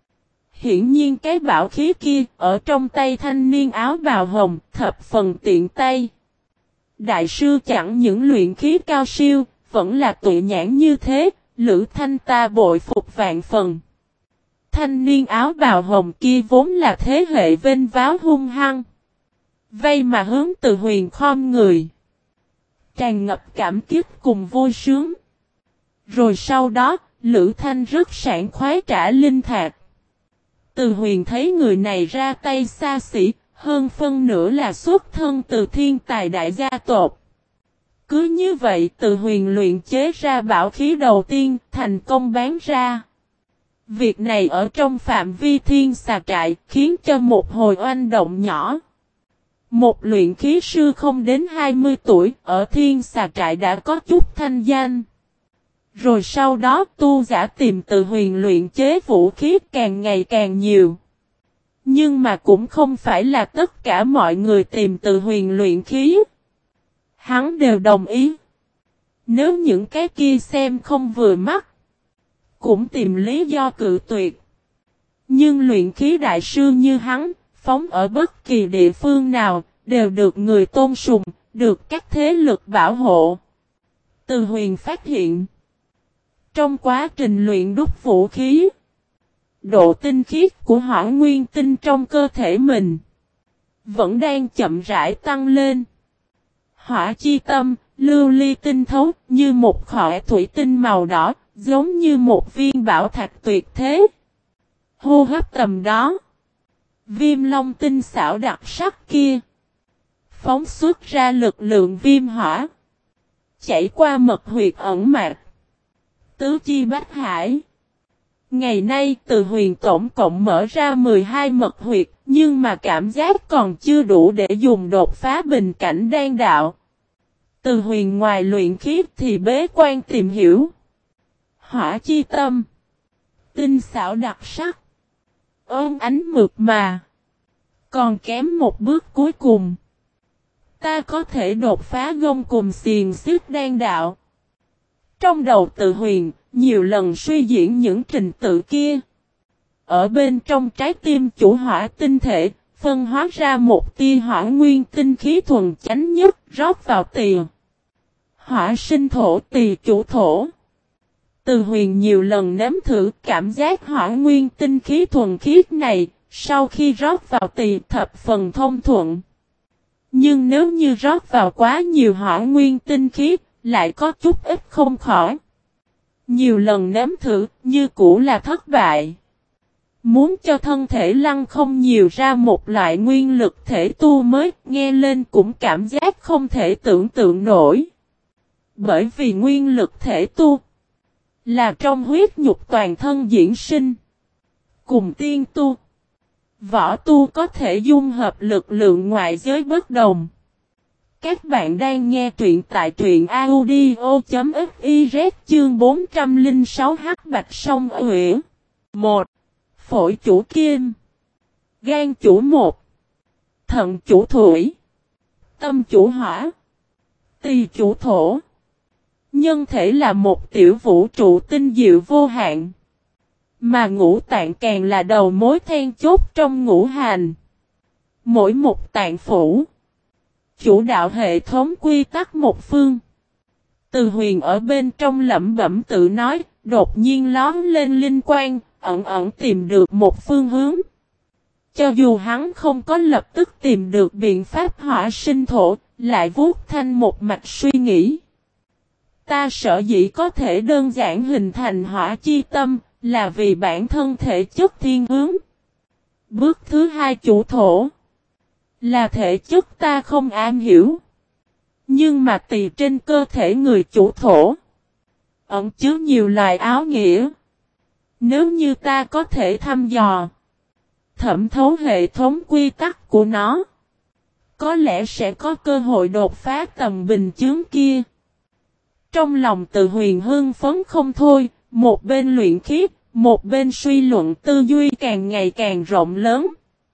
Hiển nhiên cái bảo khí kia ở trong tay thanh niên áo bào hồng thập phần tiện tay. Đại sư chẳng những luyện khí cao siêu, vẫn là tuệ nhãn như thế, Lữ Thanh ta bội phục vạn phần. Thanh niên áo bào hồng kia vốn là thế hệ vênh váo hung hăng. Vây mà hướng Từ Huyền khom người. Tràn ngập cảm kích cùng vui sướng. Rồi sau đó, Lữ Thanh rất sảng khoái trả linh thạch. Từ Huyền thấy người này ra tay xa xỉ, hơn phân nửa là xuất thân từ thiên tài đại gia tộc. Cứ như vậy Từ Huyền luyện chế ra bảo khí đầu tiên, thành công bán ra. Việc này ở trong phạm vi thiên xà trại khiến cho một hồi oanh động nhỏ. Một luyện khí sư không đến hai mươi tuổi ở thiên xà trại đã có chút thanh danh. Rồi sau đó tu giả tìm Từ Huyền luyện chế vũ khí càng ngày càng nhiều. Nhưng mà cũng không phải là tất cả mọi người tìm Từ Huyền luyện khí. Hắn đều đồng ý. Nếu những cái kia xem không vừa mắt, cũng tìm lý do cự tuyệt. Nhưng luyện khí đại sư như hắn, phóng ở bất kỳ địa phương nào, đều được người tôn sùng, được các thế lực bảo hộ. Từ Huyền phát hiện, trong quá trình luyện đúc vũ khí, độ tinh khiết của hỏa nguyên tinh trong cơ thể mình vẫn đang chậm rãi tăng lên. Hỏa chi tâm, lưu ly tinh thấu như một khỏa thủy tinh màu đỏ, giống như một viên bảo thạch tuyệt thế. Hô hấp tầm đó, viêm long tinh xảo đặc sắc kia phóng xuất ra lực lượng viêm hỏa, chảy qua mật huyệt ẩn mạc, tứ chi bách hải. Ngày nay Từ Huyền tổng cộng mở ra mười hai mật huyệt, nhưng mà cảm giác còn chưa đủ để dùng đột phá bình cảnh đan đạo. Từ Huyền ngoài luyện khí thì bế quan tìm hiểu. Hỏa chi tâm, tinh xảo đặc sắc, ôm ánh mượt mà. Còn kém một bước cuối cùng. Ta có thể đột phá gông cùng xiềng xích đan đạo. Trong đầu Từ Huyền, nhiều lần suy diễn những trình tự kia. Ở bên trong trái tim chủ hỏa tinh thể, phân hóa ra một tia hỏa nguyên tinh khí thuần chánh nhất rót vào tỳ. Hỏa sinh thổ tỳ chủ thổ. Từ Huyền nhiều lần nếm thử cảm giác hỏa nguyên tinh khí thuần khiết này, sau khi rót vào tỳ thập phần thông thuận. Nhưng nếu như rót vào quá nhiều hỏa nguyên tinh khiết, lại có chút ít không khỏi. Nhiều lần nếm thử, như cũ là thất bại. Muốn cho thân thể lăng không nhiều ra một loại nguyên lực thể tu mới, nghe lên cũng cảm giác không thể tưởng tượng nổi. Bởi vì nguyên lực thể tu là trong huyết nhục toàn thân diễn sinh. Cùng tiên tu, võ tu có thể dung hợp lực lượng ngoại giới bất đồng. Các bạn đang nghe truyện tại truyện audio.fiz chương bốn trăm lẻ sáu Hắc Bạch Song Uyển. một. Phổi chủ kim, gan chủ một, thận chủ thủy, tâm chủ hỏa, tỳ chủ thổ. Nhân thể là một tiểu vũ trụ tinh diệu vô hạn. Mà ngũ tạng càng là đầu mối then chốt trong ngũ hành. Mỗi một tạng phủ chủ đạo hệ thống quy tắc một phương. Từ Huyền ở bên trong lẩm bẩm tự nói, đột nhiên lóm lên linh quang, ẩn ẩn tìm được một phương hướng. Cho dù hắn không có lập tức tìm được biện pháp hỏa sinh thổ, lại vuốt thanh một mạch suy nghĩ. Ta sở dĩ có thể đơn giản hình thành hỏa chi tâm, là vì bản thân thể chất thiên hướng. Bước thứ hai chủ thổ, là thể chất ta không am hiểu. Nhưng mà tỳ trên cơ thể người chủ thổ, ẩn chứa nhiều loài áo nghĩa. Nếu như ta có thể thăm dò, thẩm thấu hệ thống quy tắc của nó, có lẽ sẽ có cơ hội đột phá tầm bình chướng kia. Trong lòng Từ Huyền hưng phấn không thôi, một bên luyện khí, Một bên suy luận tư duy càng ngày càng rộng lớn.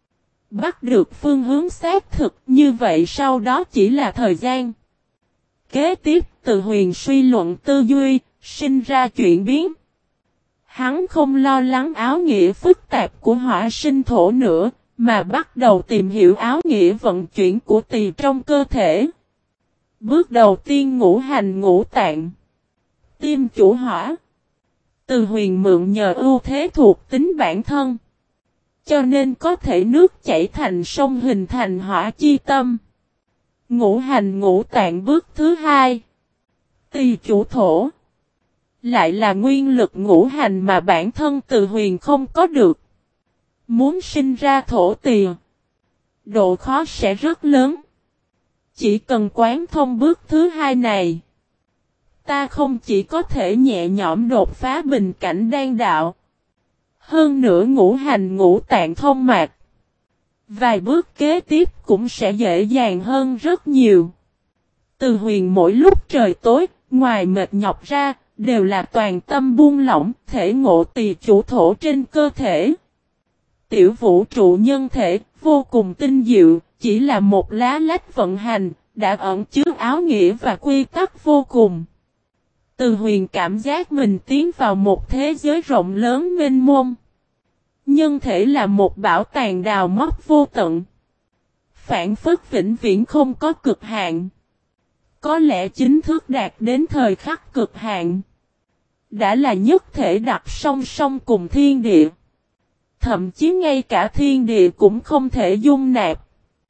Bắt được phương hướng xác thực như vậy sau đó chỉ là thời gian. Kế tiếp Từ Huyền suy luận tư duy, sinh ra chuyển biến. Hắn không lo lắng áo nghĩa phức tạp của hỏa sinh thổ nữa, mà bắt đầu tìm hiểu áo nghĩa vận chuyển của tỳ trong cơ thể. Bước đầu tiên ngũ hành ngũ tạng. Tim chủ hỏa. Từ Huyền mượn nhờ ưu thế thuộc tính bản thân. Cho nên có thể nước chảy thành sông hình thành hỏa chi tâm. Ngũ hành ngũ tạng bước thứ hai. Tỳ chủ thổ. Lại là nguyên lực ngũ hành mà bản thân Từ Huyền không có được. Muốn sinh ra thổ tỳ, độ khó sẽ rất lớn. Chỉ cần quán thông bước thứ hai này, ta không chỉ có thể nhẹ nhõm đột phá bình cảnh đan đạo. Hơn nữa ngũ hành ngũ tạng thông mạch. Vài bước kế tiếp cũng sẽ dễ dàng hơn rất nhiều. Từ Huyền mỗi lúc trời tối, ngoài mệt nhọc ra, đều là toàn tâm buông lỏng, thể ngộ tỳ chủ thổ trên cơ thể. Tiểu vũ trụ nhân thể, vô cùng tinh diệu, chỉ là một lá lách vận hành, đã ẩn chứa áo nghĩa và quy tắc vô cùng. Từ Huyền cảm giác mình tiến vào một thế giới rộng lớn mênh mông. Nhân thể là một bảo tàng đào móc vô tận. Phản phất vĩnh viễn không có cực hạn. Có lẽ chính thức đạt đến thời khắc cực hạn. Đã là nhất thể đặt song song cùng thiên địa. Thậm chí ngay cả thiên địa cũng không thể dung nạp.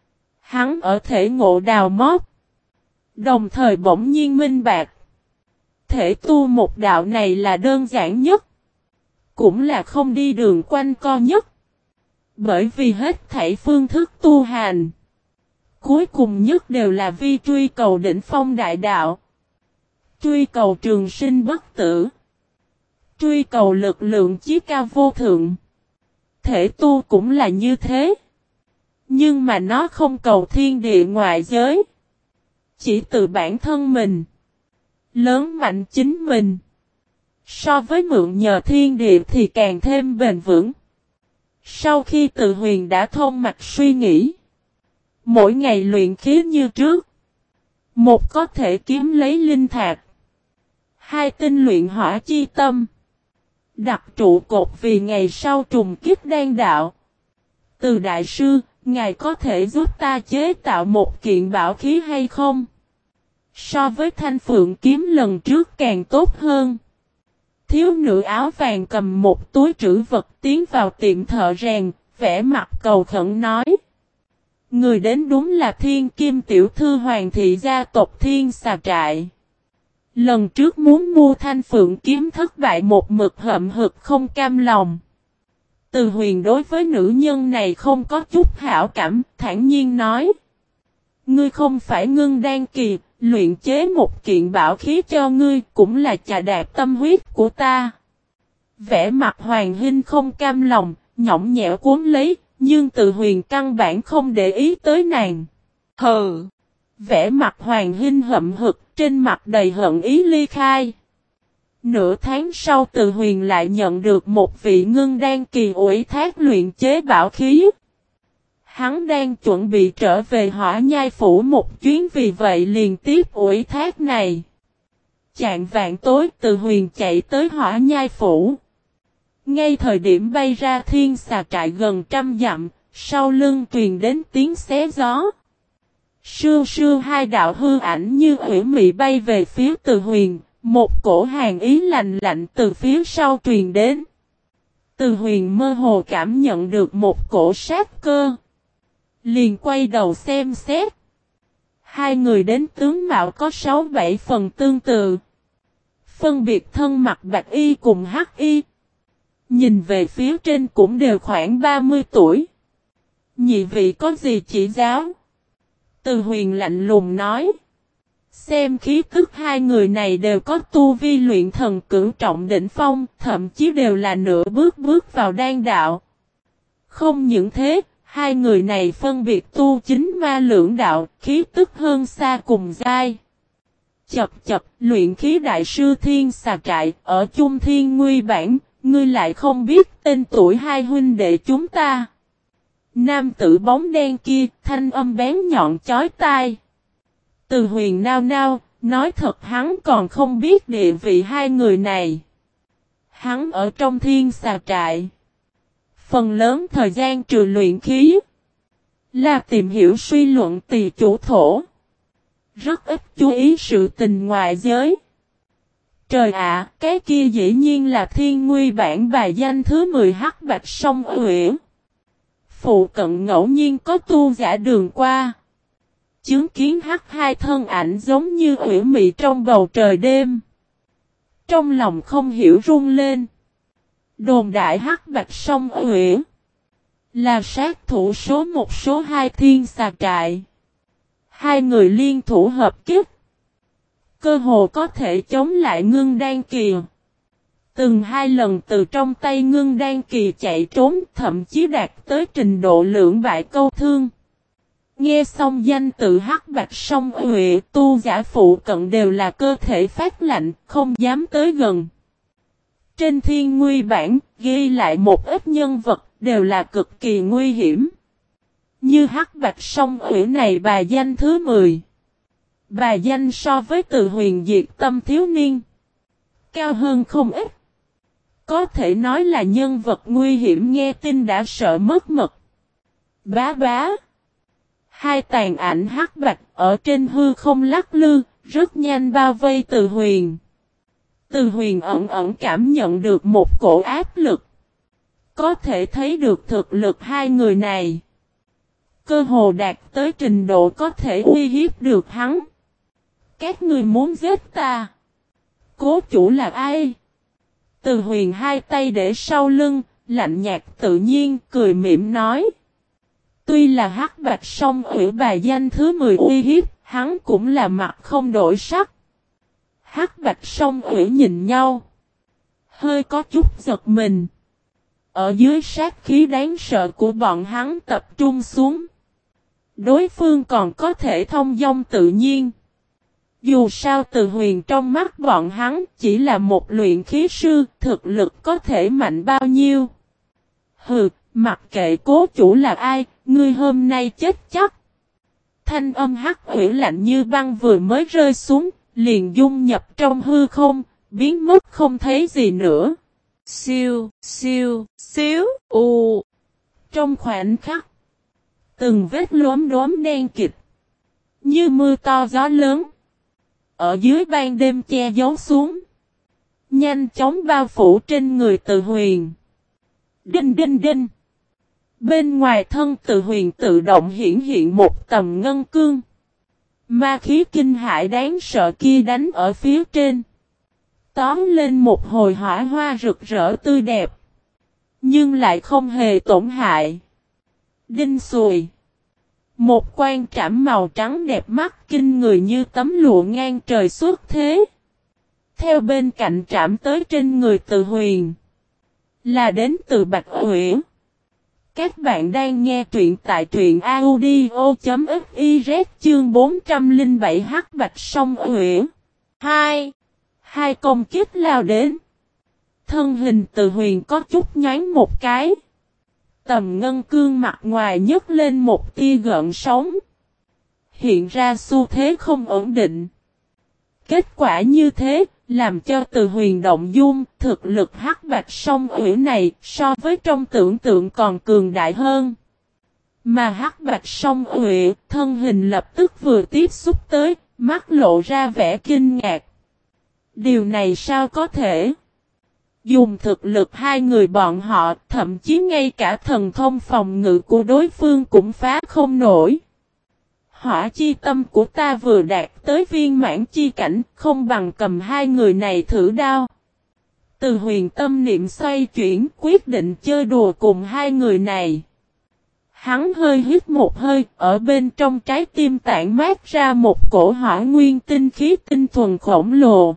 Hắn ở thể ngộ đào móc. Đồng thời bỗng nhiên minh bạch. Thể tu một đạo này là đơn giản nhất. Cũng là không đi đường quanh co nhất. Bởi vì hết thảy phương thức tu hành. Cuối cùng nhất đều là vi truy cầu đỉnh phong đại đạo. Truy cầu trường sinh bất tử. Truy cầu lực lượng chí cao vô thượng. Thể tu cũng là như thế. Nhưng mà nó không cầu thiên địa ngoại giới. Chỉ từ bản thân mình. Lớn mạnh chính mình. So với mượn nhờ thiên địa thì càng thêm bền vững. Sau khi Từ Huyền đã thông mạch suy nghĩ. Mỗi ngày luyện khí như trước. Một có thể kiếm lấy linh thạch. Hai tinh luyện hỏa chi tâm. Đặt trụ cột vì ngày sau trùng kiếp đan đạo. Từ đại sư, ngài có thể giúp ta chế tạo một kiện bảo khí hay không? So với thanh phượng kiếm lần trước càng tốt hơn. Thiếu nữ áo vàng cầm một túi trữ vật tiến vào tiệm thợ rèn, vẽ mặt cầu khẩn nói. Người đến đúng là thiên kim tiểu thư hoàng thị gia tộc Thiên Xà Trại. Lần trước muốn mua thanh phượng kiếm thất bại một mực hậm hực không cam lòng. Từ Huyền đối với nữ nhân này không có chút hảo cảm, thản nhiên nói. Ngươi không phải ngưng đan kỳ, luyện chế một kiện bảo khí cho ngươi cũng là chà đạp tâm huyết của ta. Vẻ mặt Hoàng Hinh không cam lòng, nhõng nhẽo cuốn lấy, nhưng Từ Huyền căn bản không để ý tới nàng. Hừ! Vẻ mặt Hoàng Hinh hậm hực, trên mặt đầy hận ý ly khai. Nửa tháng sau Từ Huyền lại nhận được một vị ngưng đan kỳ ủy thác luyện chế bảo khí. Hắn đang chuẩn bị trở về Hỏa Nhai Phủ một chuyến vì vậy liền tiếp ủy thác này. Chạng vạn tối Từ Huyền chạy tới Hỏa Nhai Phủ. Ngay thời điểm bay ra Thiên Xà Trại gần trăm dặm, sau lưng truyền đến tiếng xé gió. Sưu sưu hai đạo hư ảnh như ủy mị bay về phía Từ Huyền, một cổ hàn ý lạnh lạnh từ phía sau truyền đến. Từ Huyền mơ hồ cảm nhận được một cổ sát cơ. Liền quay đầu xem xét. Hai người đến tướng mạo có sáu bảy phần tương tự. Phân biệt thân mặc bạch y cùng hắc y. Nhìn về phía trên cũng đều khoảng ba mươi tuổi. Nhị vị có gì chỉ giáo? Từ Huyền lạnh lùng nói. Xem khí tức hai người này đều có tu vi luyện thần cửu trọng đỉnh phong, thậm chí đều là nửa bước bước vào đan đạo. Không những thế, hai người này phân biệt tu chính ma lưỡng đạo, khí tức hơn xa cùng giai. Chập chập, luyện khí đại sư Thiên Xà Trại, ở chung Thiên Nguy Bản, ngươi lại không biết tên tuổi hai huynh đệ chúng ta. Nam tử bóng đen kia, thanh âm bén nhọn chói tai. Từ Huyền nao nao, nói thật hắn còn không biết địa vị hai người này. Hắn ở trong thiên xà trại. Phần lớn thời gian trừ luyện khí là tìm hiểu suy luận tỳ chủ thổ. Rất ít chú ý sự tình ngoại giới. Trời ạ, cái kia dĩ nhiên là thiên nguy bản bài danh thứ mười hắc bạch sông Uyển. Phụ cận ngẫu nhiên có tu giả đường qua. Chứng kiến hắc hai thân ảnh giống như uyển mị trong bầu trời đêm. Trong lòng không hiểu run lên. Đồn đại hắc bạch sông Uyển là sát thủ số một số hai thiên xà trại. Hai người liên thủ hợp kích. Cơ hồ có thể chống lại Ngưng Đan Kỳ. Từng hai lần từ trong tay Ngưng Đan Kỳ chạy trốn, thậm chí đạt tới trình độ lưỡng bại câu thương. Nghe xong danh tự hắc bạch sông Uyển, tu giả phụ cận đều là cơ thể phát lạnh, không dám tới gần. Trên thiên nguy bản, ghi lại một ít nhân vật, đều là cực kỳ nguy hiểm. Như hắc bạch sông Uyển này bài danh thứ mười. Bài danh so với Từ Huyền diệt tâm thiếu niên cao hơn không ít. Có thể nói là nhân vật nguy hiểm, nghe tin đã sợ mất mật. Bá bá. Hai tàn ảnh hắc bạch ở trên hư không lắc lư, rất nhanh bao vây Từ Huyền. Từ Huyền ẩn ẩn cảm nhận được một cổ áp lực. Có thể thấy được thực lực hai người này. Cơ hồ đạt tới trình độ có thể uy hiếp được hắn. Các người muốn giết ta. Cố chủ là ai? Từ Huyền hai tay để sau lưng, lạnh nhạt tự nhiên, cười mỉm nói. Tuy là hắc bạch sông Uyển bài danh thứ mười uy hiếp, hắn cũng là mặt không đổi sắc. Hắc bạch sông Uyển nhìn nhau. Hơi có chút giật mình. Ở dưới sát khí đáng sợ của bọn hắn tập trung xuống. Đối phương còn có thể thông dong tự nhiên. Dù sao Từ Huyền trong mắt bọn hắn chỉ là một luyện khí sư, thực lực có thể mạnh bao nhiêu. Hừ, mặc kệ cố chủ là ai, ngươi hôm nay chết chắc. Thanh âm hắc uyển lạnh như băng vừa mới rơi xuống, liền dung nhập trong hư không, biến mất không thấy gì nữa. Siêu, siêu, xíu, u. Trong khoảnh khắc, từng vết lốm đốm đen kịt, như mưa to gió lớn. Ở dưới ban đêm che giấu xuống. Nhanh chóng bao phủ trên người Từ Huyền. Đinh đinh đinh. Bên ngoài thân Từ Huyền tự động hiển hiện một tầm ngân cương. Ma khí kinh hãi đáng sợ kia đánh ở phía trên. Tóm lên một hồi hỏa hoa rực rỡ tươi đẹp. Nhưng lại không hề tổn hại. Đinh xùi. Một quan trảm màu trắng đẹp mắt kinh người như tấm lụa ngang trời xuất thế. Theo bên cạnh trảm tới trên người Từ Huyền. Là đến từ Bạch Uyển. Các bạn đang nghe truyện tại truyện audio.fiz chương bốn trăm lẻ bảy hắc bạch sông Uyển. hai. Hai công kích lao đến. Thân hình Từ Huyền có chút nhoáng một cái. Tầm ngân cương mặt ngoài nhấc lên một tia gợn sóng. Hiện ra xu thế không ổn định. Kết quả như thế, làm cho Từ Huyền động dung, thực lực hắc bạch sông Uyển này so với trong tưởng tượng còn cường đại hơn. Mà hắc bạch sông Uyển, thân hình lập tức vừa tiếp xúc tới, mắt lộ ra vẻ kinh ngạc. Điều này sao có thể? Dùng thực lực hai người bọn họ, thậm chí ngay cả thần thông phòng ngự của đối phương cũng phá không nổi. Hỏa chi tâm của ta vừa đạt tới viên mãn chi cảnh, không bằng cầm hai người này thử đao. Từ Huyền tâm niệm xoay chuyển, quyết định chơi đùa cùng hai người này. Hắn hơi hít một hơi, ở bên trong trái tim tản mát ra một cổ hỏa nguyên tinh khí tinh thuần khổng lồ.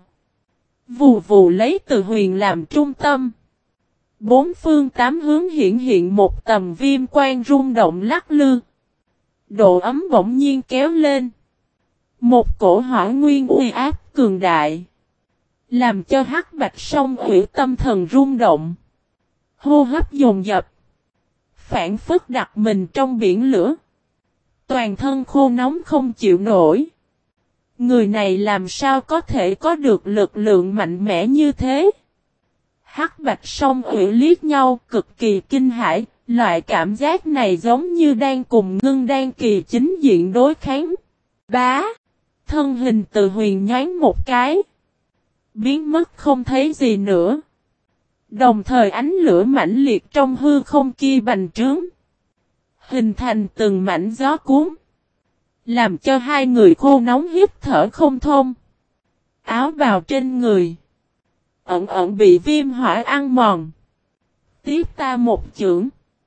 Vù vù lấy Từ Huyền làm trung tâm. Bốn phương tám hướng hiện hiện một tầm viêm quang rung động lắc lư. Độ ấm bỗng nhiên kéo lên. Một cổ hỏa nguyên uy áp cường đại. Làm cho Hắc Bạch Song Hủy tâm thần rung động. Hô hấp dồn dập. Phản phất đặt mình trong biển lửa. Toàn thân khô nóng không chịu nổi. Người này làm sao có thể có được lực lượng mạnh mẽ như thế? Hắc Bạch Song Hủy liếc nhau cực kỳ kinh hãi. Loại cảm giác này giống như đang cùng Ngưng Đan kỳ chính diện đối kháng. Bá. Thân hình Từ Huyền nhoáng một cái. Biến mất không thấy gì nữa. Đồng thời ánh lửa mãnh liệt trong hư không kia bành trướng. Hình thành từng mảnh gió cuốn. Làm cho hai người khô nóng hít thở không thông. Áo bào trên người. Ẩn ẩn bị viêm hỏa ăn mòn. Tiếp ta một chưởng.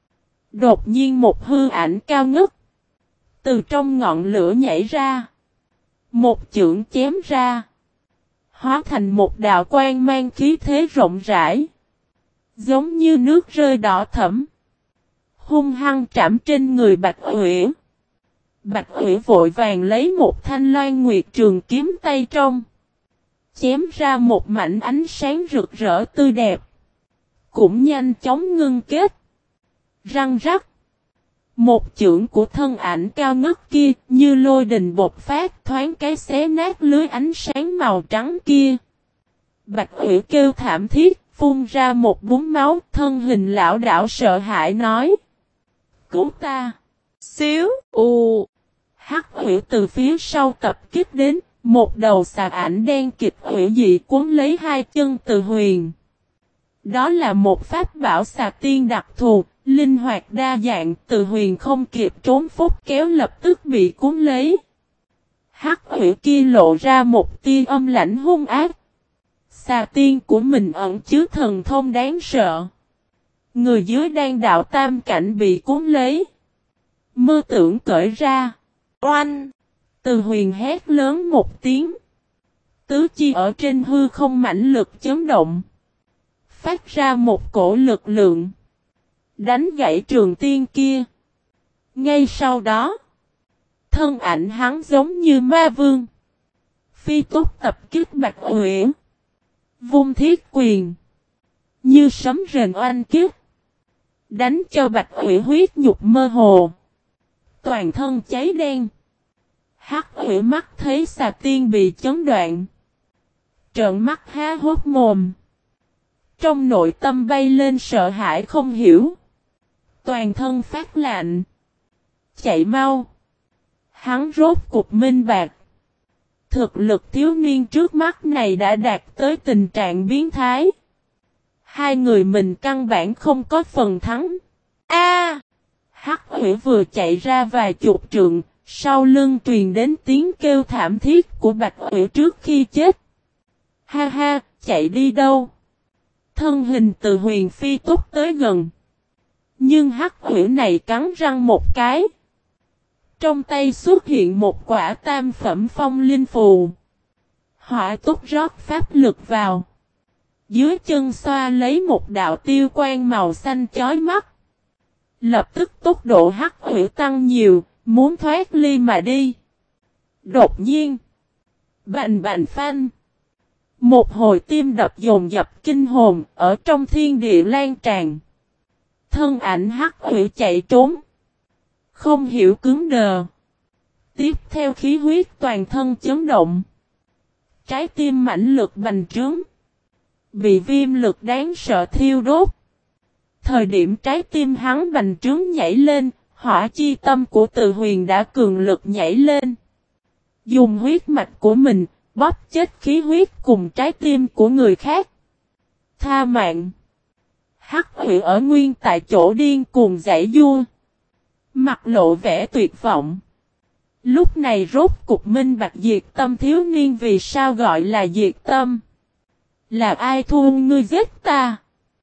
Đột nhiên một hư ảnh cao ngất. Từ trong ngọn lửa nhảy ra. Một chưởng chém ra. Hóa thành một đạo quang mang khí thế rộng rãi. Giống như nước rơi đỏ thẫm. Hung hăng trảm trên người Bạch Uyển. Bạch Uyển vội vàng lấy một thanh loan nguyệt trường kiếm tay trong. Chém ra một mảnh ánh sáng rực rỡ tươi đẹp. Cũng nhanh chóng ngưng kết. Răng rắc. Một chưởng của thân ảnh cao ngất kia như lôi đình bột phát thoáng cái xé nát lưới ánh sáng màu trắng kia. Bạch Uyển kêu thảm thiết, phun ra một búng máu, thân hình lão đảo sợ hãi nói. Cứu ta! Xíu! U! Hắc Uyển từ phía sau tập kích đến, một đầu xà ảnh đen kịch hủy dị cuốn lấy hai chân Từ Huyền. Đó là một pháp bảo xà tiên đặc thù, linh hoạt đa dạng, Từ Huyền không kịp trốn phút kéo lập tức bị cuốn lấy. Hắc Uyển kia lộ ra một tia âm lãnh hung ác. Xà tiên của mình ẩn chứa thần thông đáng sợ. Người dưới đang đạo tam cảnh bị cuốn lấy. Mơ tưởng cởi ra. Oanh! Từ Huyền hét lớn một tiếng. Tứ chi ở trên hư không mãnh lực chấn động. Phát ra một cổ lực lượng. Đánh gãy trường tiên kia. Ngay sau đó. Thân ảnh hắn giống như ma vương. Phi túc tập kích Bạch Uyển. Vung thiết quyền. Như sấm rền oanh kiếp. Đánh cho Bạch Uyển huyết nhục mơ hồ. Toàn thân cháy đen. Hắc Uyển mắt thấy xà tiên bị chấn đoạn. Trợn mắt há hốt mồm. Trong nội tâm bay lên sợ hãi không hiểu. Toàn thân phát lạnh. Chạy mau. Hắn rốt cục minh bạc. Thực lực thiếu niên trước mắt này đã đạt tới tình trạng biến thái. Hai người mình căn bản không có phần thắng. A! Hắc Uyển vừa chạy ra vài chục trượng, sau lưng truyền đến tiếng kêu thảm thiết của Bạch Uyển trước khi chết. Ha ha, chạy đi đâu? Thân hình Từ Huyền phi túc tới gần. Nhưng Hắc Uyển này cắn răng một cái. Trong tay xuất hiện một quả tam phẩm phong linh phù. Hỏa túc rót pháp lực vào. Dưới chân xoa lấy một đạo tiêu quang màu xanh chói mắt. Lập tức tốc độ Hắc Uyển tăng nhiều, muốn thoát ly mà đi. Đột nhiên. Bành bành phanh. Một hồi tim đập dồn dập kinh hồn ở trong thiên địa lan tràn. Thân ảnh Hắc Uyển chạy trốn. Không hiểu cứng đờ. Tiếp theo khí huyết toàn thân chấn động. Trái tim mãnh lực bành trướng. Bị viêm lực đáng sợ thiêu đốt. Thời điểm trái tim hắn bành trướng nhảy lên, hỏa chi tâm của Từ Huyền đã cường lực nhảy lên. Dùng huyết mạch của mình, bóp chết khí huyết cùng trái tim của người khác. Tha mạng. Hắc Uyển ở nguyên tại chỗ điên cuồng giãy giụa. Mặt lộ vẻ tuyệt vọng. Lúc này rốt cục minh bạch Diệt Tâm thiếu niên vì sao gọi là Diệt Tâm. Là ai thu ngươi giết ta?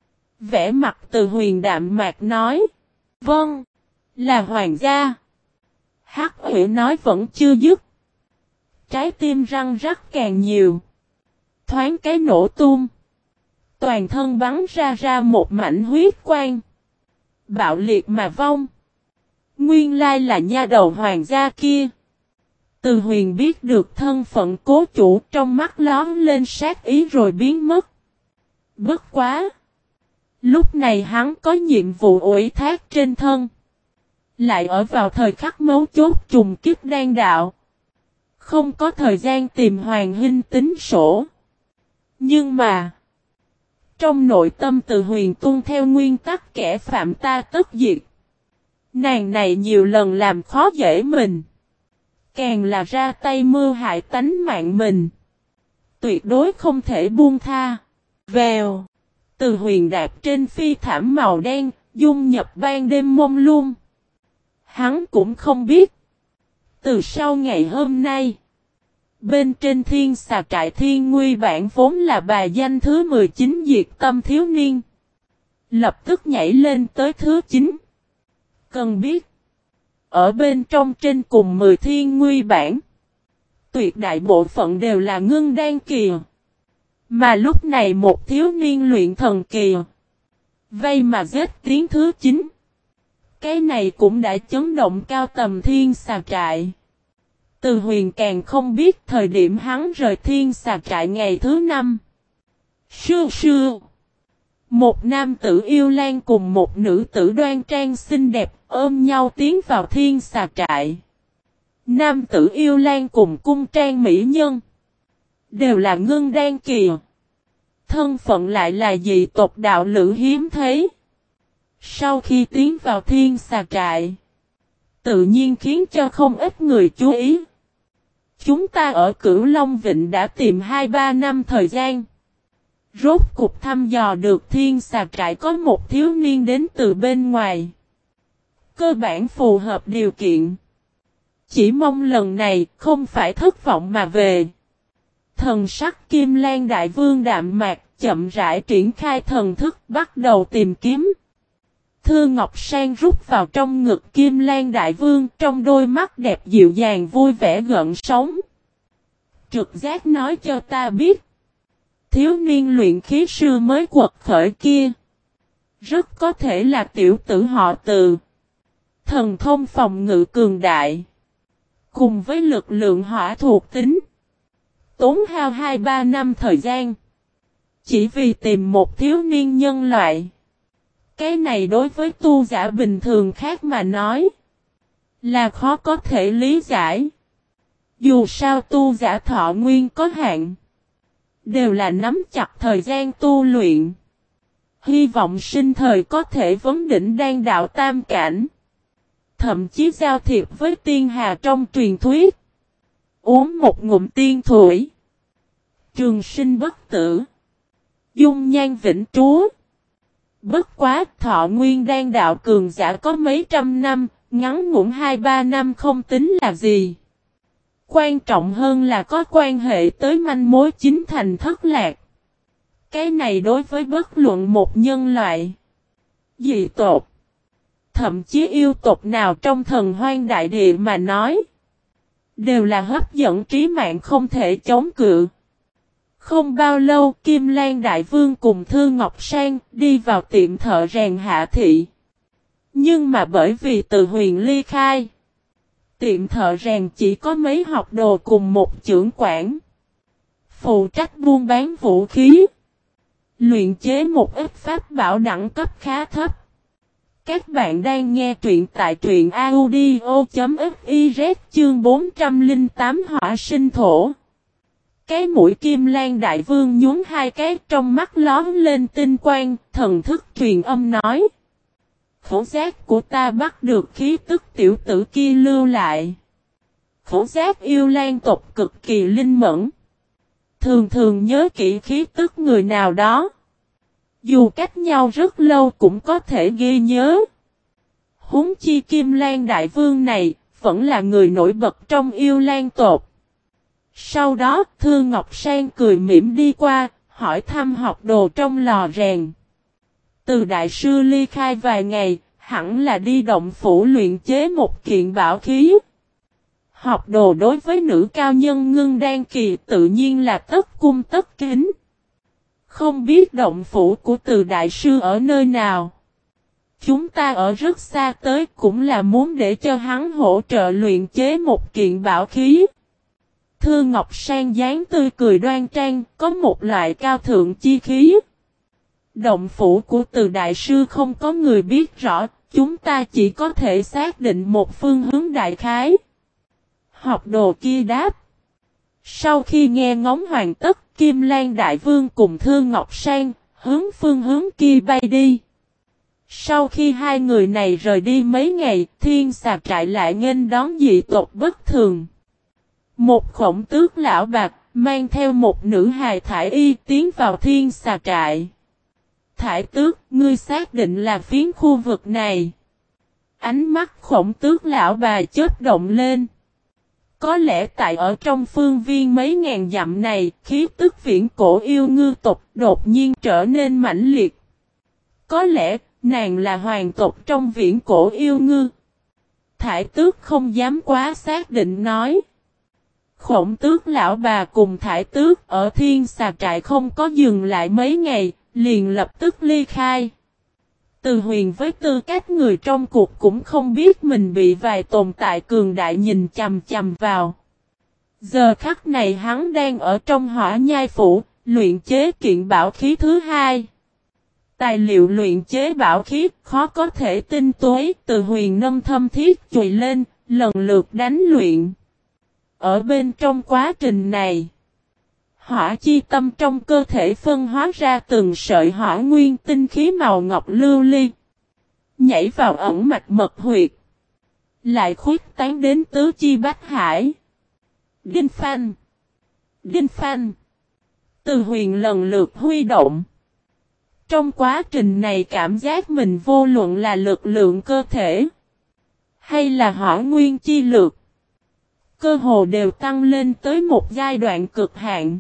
Vẻ mặt Từ Huyền đạm mạc nói. Vâng. Là hoàng gia. Hắc Uyển nói vẫn chưa dứt. Trái tim răng rắc càng nhiều. Thoáng cái nổ tung. Toàn thân bắn ra ra một mảnh huyết quang. Bạo liệt mà vong. Nguyên lai là nha đầu hoàng gia kia. Từ Huyền biết được thân phận cố chủ, trong mắt lóe lên sát ý rồi biến mất. Bất quá! Lúc này hắn có nhiệm vụ ủy thác trên thân. Lại ở vào thời khắc mấu chốt trùng kích đan đạo. Không có thời gian tìm Hoàng Hinh tính sổ. Nhưng mà, trong nội tâm Từ Huyền tuân theo nguyên tắc kẻ phạm ta tất diệt. Nàng này nhiều lần làm khó dễ mình. Càng là ra tay mưu hại tánh mạng mình. Tuyệt đối không thể buông tha. Vèo. Từ Huyền đạp trên phi thảm màu đen, dung nhập ban đêm mông lung. Hắn cũng không biết. Từ sau ngày hôm nay, bên trên thiên xà trại thiên nguy bản vốn là bà danh thứ mười chín diệt tâm thiếu niên. Lập tức nhảy lên tới thứ chín. Cần biết, ở bên trong trên cùng mười thiên nguy bản, tuyệt đại bộ phận đều là ngưng đan kỳ. Mà lúc này một thiếu niên luyện thần kỳ, vây mà giết tiếng thứ chín. Cái này cũng đã chấn động cao tầm thiên xà trại. Từ Huyền càng không biết thời điểm hắn rời thiên xà trại ngày thứ năm. Sư sư. Một nam tử yêu lan cùng một nữ tử đoan trang xinh đẹp ôm nhau tiến vào thiên xà trại. Nam tử yêu lan cùng cung trang mỹ nhân. Đều là ngưng đan kỳ. Thân phận lại là dị tộc đạo lữ hiếm thấy. Sau khi tiến vào thiên xà trại, tự nhiên khiến cho không ít người chú ý. Chúng ta ở Cửu Long Vịnh đã tìm hai ba năm thời gian. Rốt cục thăm dò được thiên xà trại có một thiếu niên đến từ bên ngoài. Cơ bản phù hợp điều kiện. Chỉ mong lần này không phải thất vọng mà về. Thần sắc Kim Lan Đại Vương đạm mạc chậm rãi triển khai thần thức bắt đầu tìm kiếm. Thư Ngọc Sang rút vào trong ngực Kim Lan Đại Vương trong đôi mắt đẹp dịu dàng vui vẻ gợn sóng. Trực giác nói cho ta biết. Thiếu niên luyện khí sư mới quật khởi kia. Rất có thể là tiểu tử họ Từ. Thần thông phòng ngự cường đại. Cùng với lực lượng hỏa thuộc tính. Tốn hao hai ba năm thời gian. Chỉ vì tìm một thiếu niên nhân loại. Cái này đối với tu giả bình thường khác mà nói. Là khó có thể lý giải. Dù sao tu giả thọ nguyên có hạn. Đều là nắm chặt thời gian tu luyện. Hy vọng sinh thời có thể vấn đỉnh đan đạo tam cảnh. Thậm chí giao thiệp với tiên hà trong truyền thuyết. Uống một ngụm tiên thủy. Trường sinh bất tử. Dung nhan vĩnh trú. Bất quá thọ nguyên đan đạo cường giả có mấy trăm năm. Ngắn ngủn hai ba năm không tính là gì. Quan trọng hơn là có quan hệ tới manh mối chính thành thất lạc. Cái này đối với bất luận một nhân loại, dị tộc, thậm chí yêu tộc nào trong thần hoang đại địa mà nói, đều là hấp dẫn trí mạng không thể chống cự. Không bao lâu Kim Lan Đại Vương cùng Thư Ngọc Sang đi vào tiệm thợ rèn Hạ Thị. Nhưng mà bởi vì Từ Huyền ly khai, tiệm thợ rèn chỉ có mấy học đồ cùng một trưởng quản. Phụ trách buôn bán vũ khí. Luyện chế một ít pháp bảo đẳng cấp khá thấp. Các bạn đang nghe truyện tại truyện audio.fiz chương bốn trăm lẻ tám Hỏa Sinh Thổ. Cái mũi Kim Lan Đại Vương nhún hai cái trong mắt lóm lên tinh quang, thần thức truyền âm nói. Khẩu giác của ta bắt được khí tức tiểu tử kia lưu lại. Khẩu giác yêu lan tộc cực kỳ linh mẫn. Thường thường nhớ kỹ khí tức người nào đó. Dù cách nhau rất lâu cũng có thể ghi nhớ. Huống chi Kim Lan Đại Vương này vẫn là người nổi bật trong yêu lan tộc. Sau đó Thư Ngọc Sang cười mỉm đi qua, hỏi thăm học đồ trong lò rèn. Từ đại sư ly khai vài ngày, hẳn là đi động phủ luyện chế một kiện bảo khí. Học đồ đối với nữ cao nhân ngưng đan kỳ tự nhiên là tất cung tất kính. Không biết động phủ của từ đại sư ở nơi nào. chúng ta ở rất xa tới cũng là muốn để cho hắn hỗ trợ luyện chế một kiện bảo khí. Thư Ngọc Sang dáng tươi cười đoan trang, có một loại cao thượng chi khí. Động phủ của Từ đại sư không có người biết rõ, chúng ta chỉ có thể xác định một phương hướng đại khái. Học đồ kia đáp. Sau khi nghe ngóng hoàn tất, Kim Lan Đại Vương cùng Thư Ngọc Sang, hướng phương hướng kia bay đi. Sau khi hai người này rời đi mấy ngày, Thiên Xà Trại lại nghênh đón dị tộc bất thường. Một khổng tước lão bạc, mang theo một nữ hài thải y tiến vào Thiên Xà Trại. Thải tước, ngươi xác định là phiến khu vực này. Ánh mắt khổng tước lão bà chớp động lên. Có lẽ tại ở trong phương viên mấy ngàn dặm này, khí tức viễn cổ yêu ngư tộc đột nhiên trở nên mãnh liệt. Có lẽ, nàng là hoàng tộc trong viễn cổ yêu ngư. Thải tước không dám quá xác định nói. Khổng tước lão bà cùng thải tước ở Thiên Xà Trại không có dừng lại mấy ngày, liền lập tức ly khai. Từ Huyền với tư cách người trong cuộc cũng không biết mình bị vài tồn tại cường đại nhìn chằm chằm vào. Giờ khắc này hắn đang ở trong Hỏa Nhai Phủ, luyện chế kiện bảo khí thứ hai. Tài liệu luyện chế bảo khí khó có thể tinh tối, Từ Huyền nâm thâm thiết chùi lên, lần lượt đánh luyện. Ở bên trong quá trình này, hỏa chi tâm trong cơ thể phân hóa ra từng sợi hỏa nguyên tinh khí màu ngọc lưu ly, nhảy vào ẩn mạch mật huyệt, lại khuếch tán đến tứ chi bách hải. Đinh phanh, đinh phanh, Từ Huyền lần lượt huy động. Trong quá trình này cảm giác mình vô luận là lực lượng cơ thể, hay là hỏa nguyên chi lực, cơ hồ đều tăng lên tới một giai đoạn cực hạn.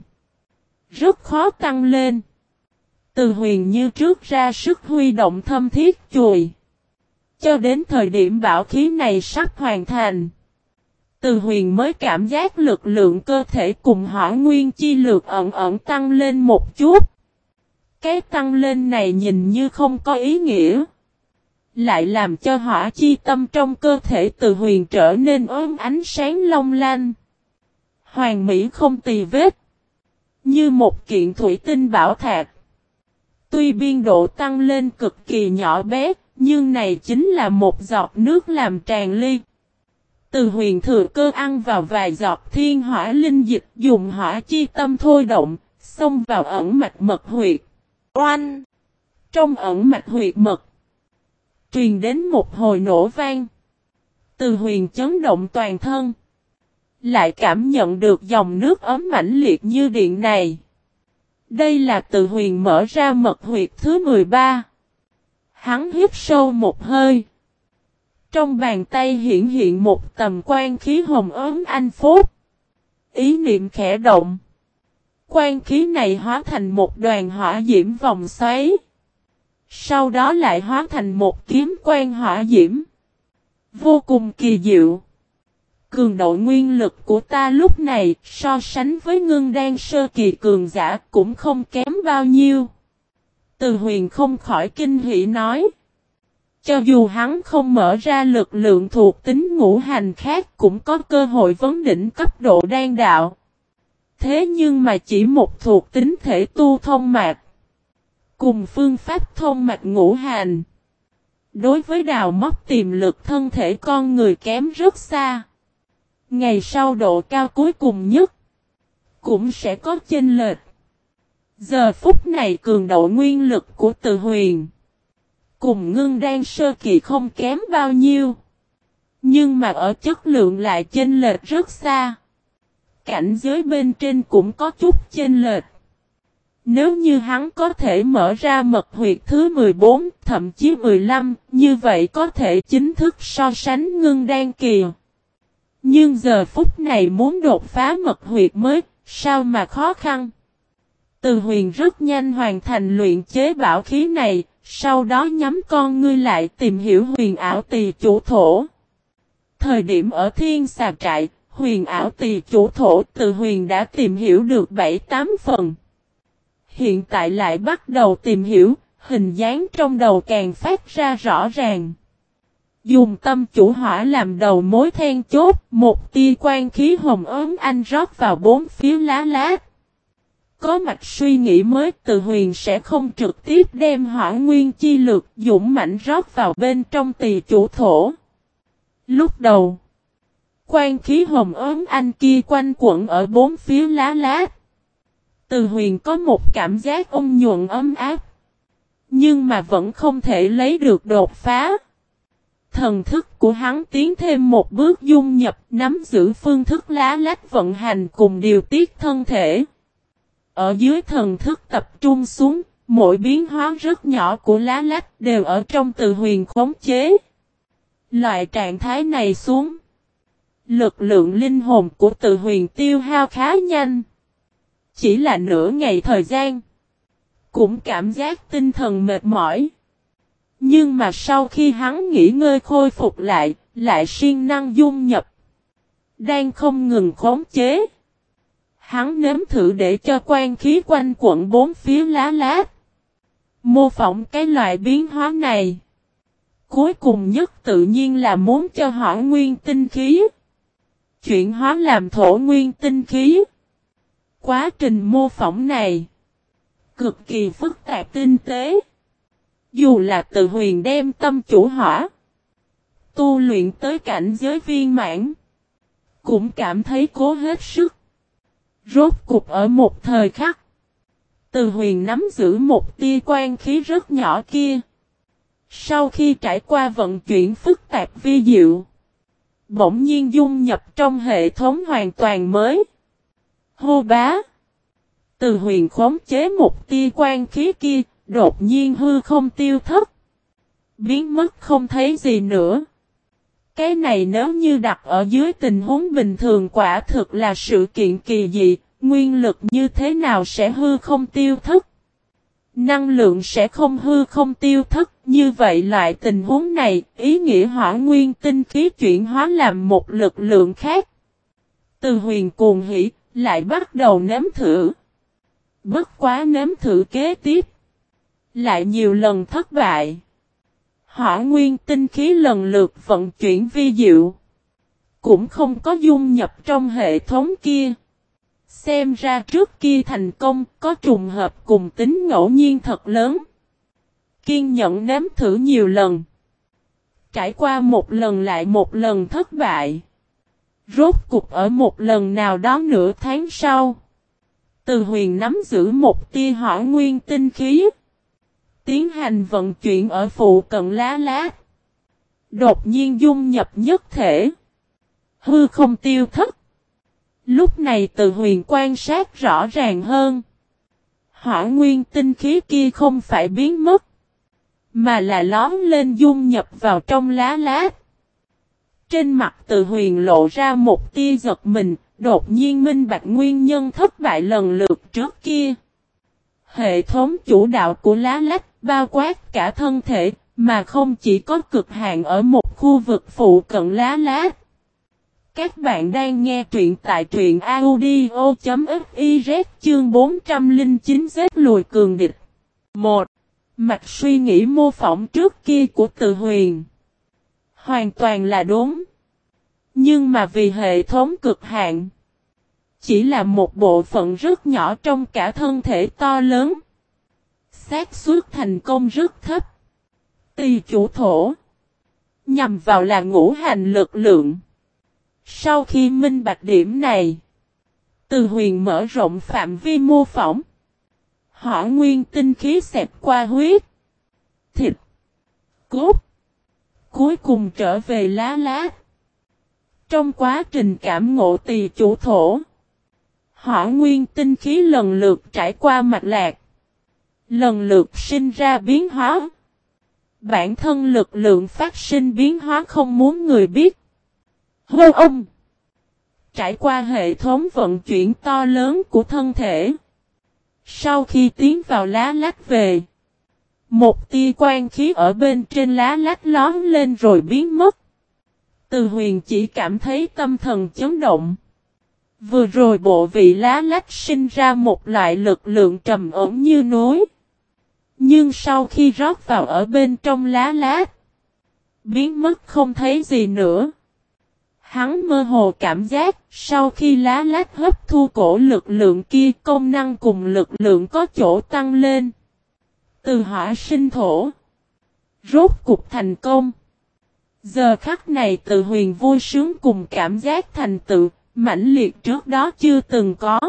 Rất khó tăng lên. Từ Huyền như trước ra sức huy động thâm thiết chùi. Cho đến thời điểm bảo khí này sắp hoàn thành, Từ Huyền mới cảm giác lực lượng cơ thể cùng hỏa nguyên chi lực ẩn ẩn tăng lên một chút. Cái tăng lên này nhìn như không có ý nghĩa, lại làm cho hỏa chi tâm trong cơ thể Từ Huyền trở nên ốm ánh sáng long lanh, hoàn mỹ không tì vết, như một kiện thủy tinh bảo thạch. Tuy biên độ tăng lên cực kỳ nhỏ bé, nhưng này chính là một giọt nước làm tràn ly. Từ Huyền thừa cơ ăn vào vài giọt thiên hỏa linh dịch, dùng hỏa chi tâm thôi động, xông vào ẩn mạch mật huyệt. Oanh! Trong ẩn mạch huyệt mật, truyền đến một hồi nổ vang. Từ Huyền chấn động toàn thân, lại cảm nhận được dòng nước ấm mãnh liệt như điện này. Đây là Từ Huyền mở ra mật huyệt thứ mười ba. Hắn hít sâu một hơi. Trong bàn tay hiện hiện một tầm quan khí hồng ấm anh phúc. Ý niệm khẽ động, quan khí này hóa thành một đoàn hỏa diễm vòng xoáy. Sau đó lại hóa thành một kiếm quan hỏa diễm. Vô cùng kỳ diệu. Cường độ nguyên lực của ta lúc này so sánh với ngưng đan sơ kỳ cường giả cũng không kém bao nhiêu. Từ Huyền không khỏi kinh hỉ nói. Cho dù hắn không mở ra lực lượng thuộc tính ngũ hành khác cũng có cơ hội vấn đỉnh cấp độ đan đạo. Thế nhưng mà chỉ một thuộc tính thể tu thông mạch, cùng phương pháp thông mạch ngũ hành, đối với đào móc tiềm lực thân thể con người kém rất xa. Ngày sau độ cao cuối cùng nhất, cũng sẽ có chênh lệch. Giờ phút này cường độ nguyên lực của Từ Huyền, cùng ngưng đan sơ kỳ không kém bao nhiêu. Nhưng mà ở chất lượng lại chênh lệch rất xa. Cảnh giới bên trên cũng có chút chênh lệch. Nếu như hắn có thể mở ra mật huyệt thứ mười bốn, thậm chí mười lăm, như vậy có thể chính thức so sánh ngưng đan kỳ. Nhưng giờ phút này muốn đột phá mật huyệt mới, sao mà khó khăn. Từ Huyền rất nhanh hoàn thành luyện chế bảo khí này, sau đó nhắm con ngươi lại tìm hiểu huyền ảo tỳ chủ thổ. Thời điểm ở Thiên Xà Trại, huyền ảo tỳ chủ thổ Từ Huyền đã tìm hiểu được bảy tám phần. Hiện tại lại bắt đầu tìm hiểu, hình dáng trong đầu càng phát ra rõ ràng. Dùng tâm chủ hỏa làm đầu mối then chốt, một tia quan khí hồng ấm anh rót vào bốn phía lá lát. Có mạch suy nghĩ mới, Từ Huyền sẽ không trực tiếp đem hỏa nguyên chi lực dũng mãnh rót vào bên trong tỳ chủ thổ. Lúc đầu, quan khí hồng ấm anh kia quanh quẩn ở bốn phía lá lát. Từ Huyền có một cảm giác ôn nhuận ấm áp. Nhưng mà vẫn không thể lấy được đột phá. Thần thức của hắn tiến thêm một bước dung nhập, nắm giữ phương thức lá lách vận hành cùng điều tiết thân thể. Ở dưới thần thức tập trung xuống, mỗi biến hóa rất nhỏ của lá lách đều ở trong Từ Huyền khống chế. Loại trạng thái này xuống, lực lượng linh hồn của Từ Huyền tiêu hao khá nhanh. Chỉ là nửa ngày thời gian, cũng cảm giác tinh thần mệt mỏi. Nhưng mà sau khi hắn nghỉ ngơi khôi phục lại, lại siêng năng dung nhập. Đang không ngừng khống chế. Hắn nếm thử để cho quan khí quanh quẩn bốn phía lá lát. Mô phỏng cái loại biến hóa này. Cuối cùng nhất tự nhiên là muốn cho hỏa nguyên tinh khí chuyển hóa làm thổ nguyên tinh khí. Quá trình mô phỏng này cực kỳ phức tạp tinh tế. Dù là Từ Huyền đem tâm chủ hỏa tu luyện tới cảnh giới viên mãn, cũng cảm thấy cố hết sức. Rốt cục ở một thời khắc, Từ Huyền nắm giữ một tia quan khí rất nhỏ kia. Sau khi trải qua vận chuyển phức tạp vi diệu, bỗng nhiên dung nhập trong hệ thống hoàn toàn mới. Hô bá! Từ Huyền khống chế một tia quan khí kia, đột nhiên hư không tiêu thất. Biến mất không thấy gì nữa. Cái này nếu như đặt ở dưới tình huống bình thường quả thực là sự kiện kỳ dị, nguyên lực như thế nào sẽ hư không tiêu thất? Năng lượng sẽ không hư không tiêu thất, như vậy loại tình huống này, ý nghĩa hỏa nguyên tinh khí chuyển hóa làm một lực lượng khác. Từ Huyền cuồng hỉ, lại bắt đầu nếm thử. Bất quá nếm thử kế tiếp, lại nhiều lần thất bại. Hỏa nguyên tinh khí lần lượt vận chuyển vi diệu, cũng không có dung nhập trong hệ thống kia. Xem ra trước kia thành công, có trùng hợp cùng tính ngẫu nhiên thật lớn. Kiên nhẫn nếm thử nhiều lần. Trải qua một lần lại một lần thất bại. Rốt cục ở một lần nào đó nửa tháng sau, Từ Huyền nắm giữ một tia hỏa nguyên tinh khí, tiến hành vận chuyển ở phụ cận lá lát. Đột nhiên dung nhập nhất thể, hư không tiêu thất. Lúc này Từ Huyền quan sát rõ ràng hơn. Hỏa nguyên tinh khí kia không phải biến mất, mà là lóm lên dung nhập vào trong lá lát. Trên mặt Từ Huyền lộ ra một tia giật mình, đột nhiên minh bạch nguyên nhân thất bại lần lượt trước kia. Hệ thống chủ đạo của lá lách bao quát cả thân thể, mà không chỉ có cực hạn ở một khu vực phụ cận lá lát. Các bạn đang nghe truyện tại truyện audio chấm fiz chương bốn trăm lẻ chín giết lùi cường địch. một. Mạch suy nghĩ mô phỏng trước kia của Từ Huyền hoàn toàn là đúng. Nhưng mà vì hệ thống cực hạn, chỉ là một bộ phận rất nhỏ trong cả thân thể to lớn, xác suất thành công rất thấp. Tỳ chủ thổ nhằm vào là ngũ hành lực lượng. Sau khi minh bạch điểm này, Từ Huyền mở rộng phạm vi mô phỏng. Hỏa nguyên tinh khí xẹp qua huyết, thịt, cốt, cuối cùng trở về lá lát. Trong quá trình cảm ngộ tỳ chủ thổ, hỏa nguyên tinh khí lần lượt trải qua mạch lạc, lần lượt sinh ra biến hóa. Bản thân lực lượng phát sinh biến hóa không muốn người biết. Hô ông! Trải qua hệ thống vận chuyển to lớn của thân thể. Sau khi tiến vào lá lách về, một tia quan khí ở bên trên lá lách lóm lên rồi biến mất. Từ Huyền chỉ cảm thấy tâm thần chấn động. Vừa rồi bộ vị lá lách sinh ra một loại lực lượng trầm ổn như núi. Nhưng sau khi rót vào ở bên trong lá lát, biến mất không thấy gì nữa. Hắn mơ hồ cảm giác, sau khi lá lát hấp thu cổ lực lượng kia, công năng cùng lực lượng có chỗ tăng lên. Từ hỏa sinh thổ, rốt cục thành công. Giờ khắc này Từ Huyền vui sướng cùng cảm giác thành tựu, mãnh liệt trước đó chưa từng có.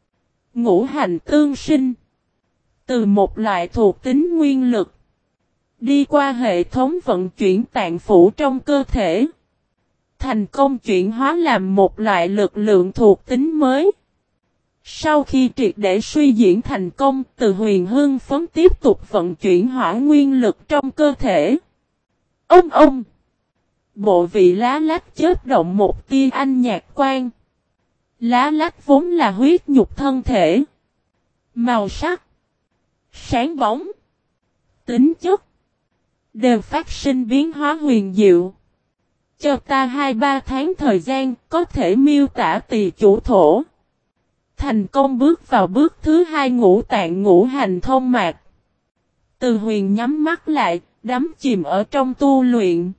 Ngũ hành tương sinh. Từ một loại thuộc tính nguyên lực, đi qua hệ thống vận chuyển tạng phủ trong cơ thể, thành công chuyển hóa làm một loại lực lượng thuộc tính mới. Sau khi triệt để suy diễn thành công, Từ Huyền hưng phấn tiếp tục vận chuyển hỏa nguyên lực trong cơ thể. Ông ông! Bộ vị lá lách chớp động một tia ánh nhạt quang. Lá lách vốn là huyết nhục thân thể. Màu sắc, sáng bóng, tính chất đều phát sinh biến hóa huyền diệu. Cho ta hai ba tháng thời gian có thể miêu tả tỳ chủ thổ. Thành công bước vào bước thứ hai ngũ tạng ngũ hành thông mạch. Từ Huyền nhắm mắt lại, đắm chìm ở trong tu luyện.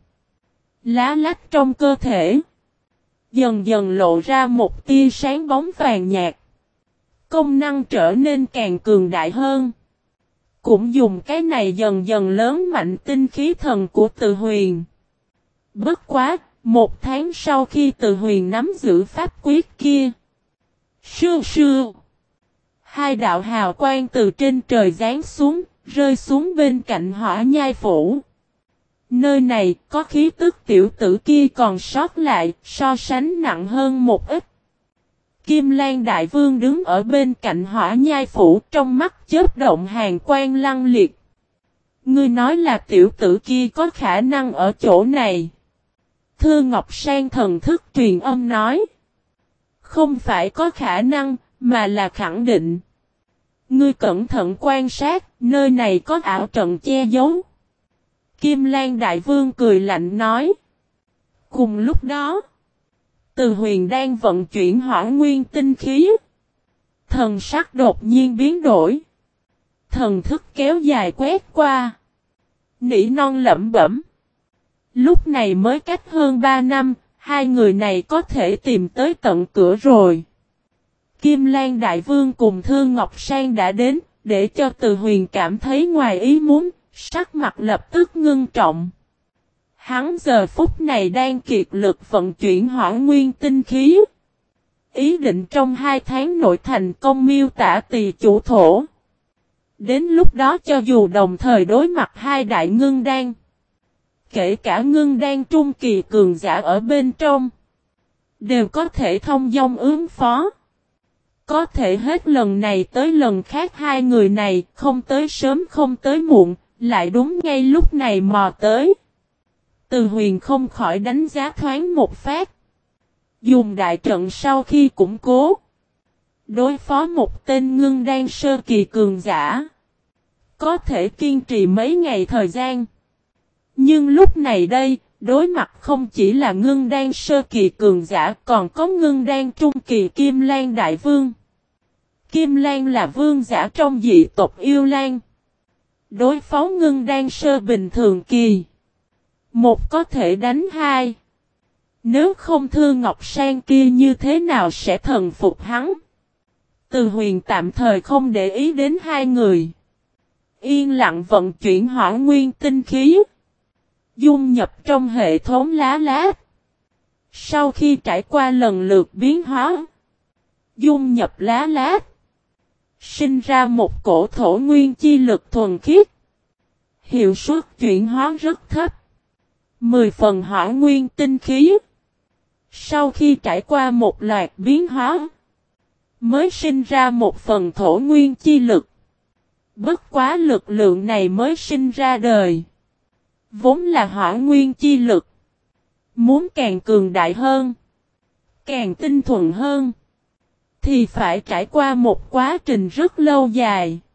Lá lách trong cơ thể dần dần lộ ra một tia sáng bóng vàng nhạt. Công năng trở nên càng cường đại hơn. Cũng dùng cái này dần dần lớn mạnh tinh khí thần của Từ Huyền. Bất quá, một tháng sau khi Từ Huyền nắm giữ pháp quyết kia. Sưu sưu. Hai đạo hào quang từ trên trời giáng xuống, rơi xuống bên cạnh Hỏa Nhai Phủ. Nơi này có khí tức tiểu tử kia còn sót lại, so sánh nặng hơn một ít. Kim Lan Đại Vương đứng ở bên cạnh Hỏa Nhai Phủ, trong mắt chớp động hàn quang lăng liệt. Ngươi nói là tiểu tử kia có khả năng ở chỗ này. Thư Ngọc Sang thần thức truyền âm nói. Không phải có khả năng, mà là khẳng định. Ngươi cẩn thận quan sát, nơi này có ảo trận che giấu. Kim Lan Đại Vương cười lạnh nói. Cùng lúc đó, Từ Huyền đang vận chuyển hỏa nguyên tinh khí. Thần sắc đột nhiên biến đổi. Thần thức kéo dài quét qua. Nỉ non lẩm bẩm. Lúc này mới cách hơn ba năm, hai người này có thể tìm tới tận cửa rồi. Kim Lan Đại Vương cùng Thư Ngọc Sang đã đến, để cho Từ Huyền cảm thấy ngoài ý muốn, sắc mặt lập tức ngưng trọng. Hắn giờ phút này đang kiệt lực vận chuyển hỏa nguyên tinh khí. Ý định trong hai tháng nội thành công miêu tả tỳ chủ thổ. Đến lúc đó cho dù đồng thời đối mặt hai đại ngưng đan, kể cả ngưng đan trung kỳ cường giả ở bên trong, đều có thể thông dong ứng phó. Có thể hết lần này tới lần khác hai người này không tới sớm không tới muộn, lại đúng ngay lúc này mò tới. Từ Huyền không khỏi đánh giá thoáng một phát. Dùng đại trận sau khi củng cố, đối phó một tên ngưng đan sơ kỳ cường giả, có thể kiên trì mấy ngày thời gian. Nhưng lúc này đây, đối mặt không chỉ là ngưng đan sơ kỳ cường giả, còn có ngưng đan trung kỳ Kim Lan Đại Vương. Kim Lan là vương giả trong dị tộc Yêu Lan. Đối phó ngưng đan sơ bình thường kỳ, một có thể đánh hai. Nếu không Thư Ngọc Sang kia như thế nào sẽ thần phục hắn? Từ Huyền tạm thời không để ý đến hai người. Yên lặng vận chuyển hỏa nguyên tinh khí, dung nhập trong hệ thống lá lát. Sau khi trải qua lần lượt biến hóa, dung nhập lá lát, sinh ra một cổ thổ nguyên chi lực thuần khiết. Hiệu suất chuyển hóa rất thấp. Mười phần hỏa nguyên tinh khí. Sau khi trải qua một loạt biến hóa, mới sinh ra một phần thổ nguyên chi lực. Bất quá lực lượng này mới sinh ra đời, vốn là hỏa nguyên chi lực. Muốn càng cường đại hơn, càng tinh thuần hơn, thì phải trải qua một quá trình rất lâu dài.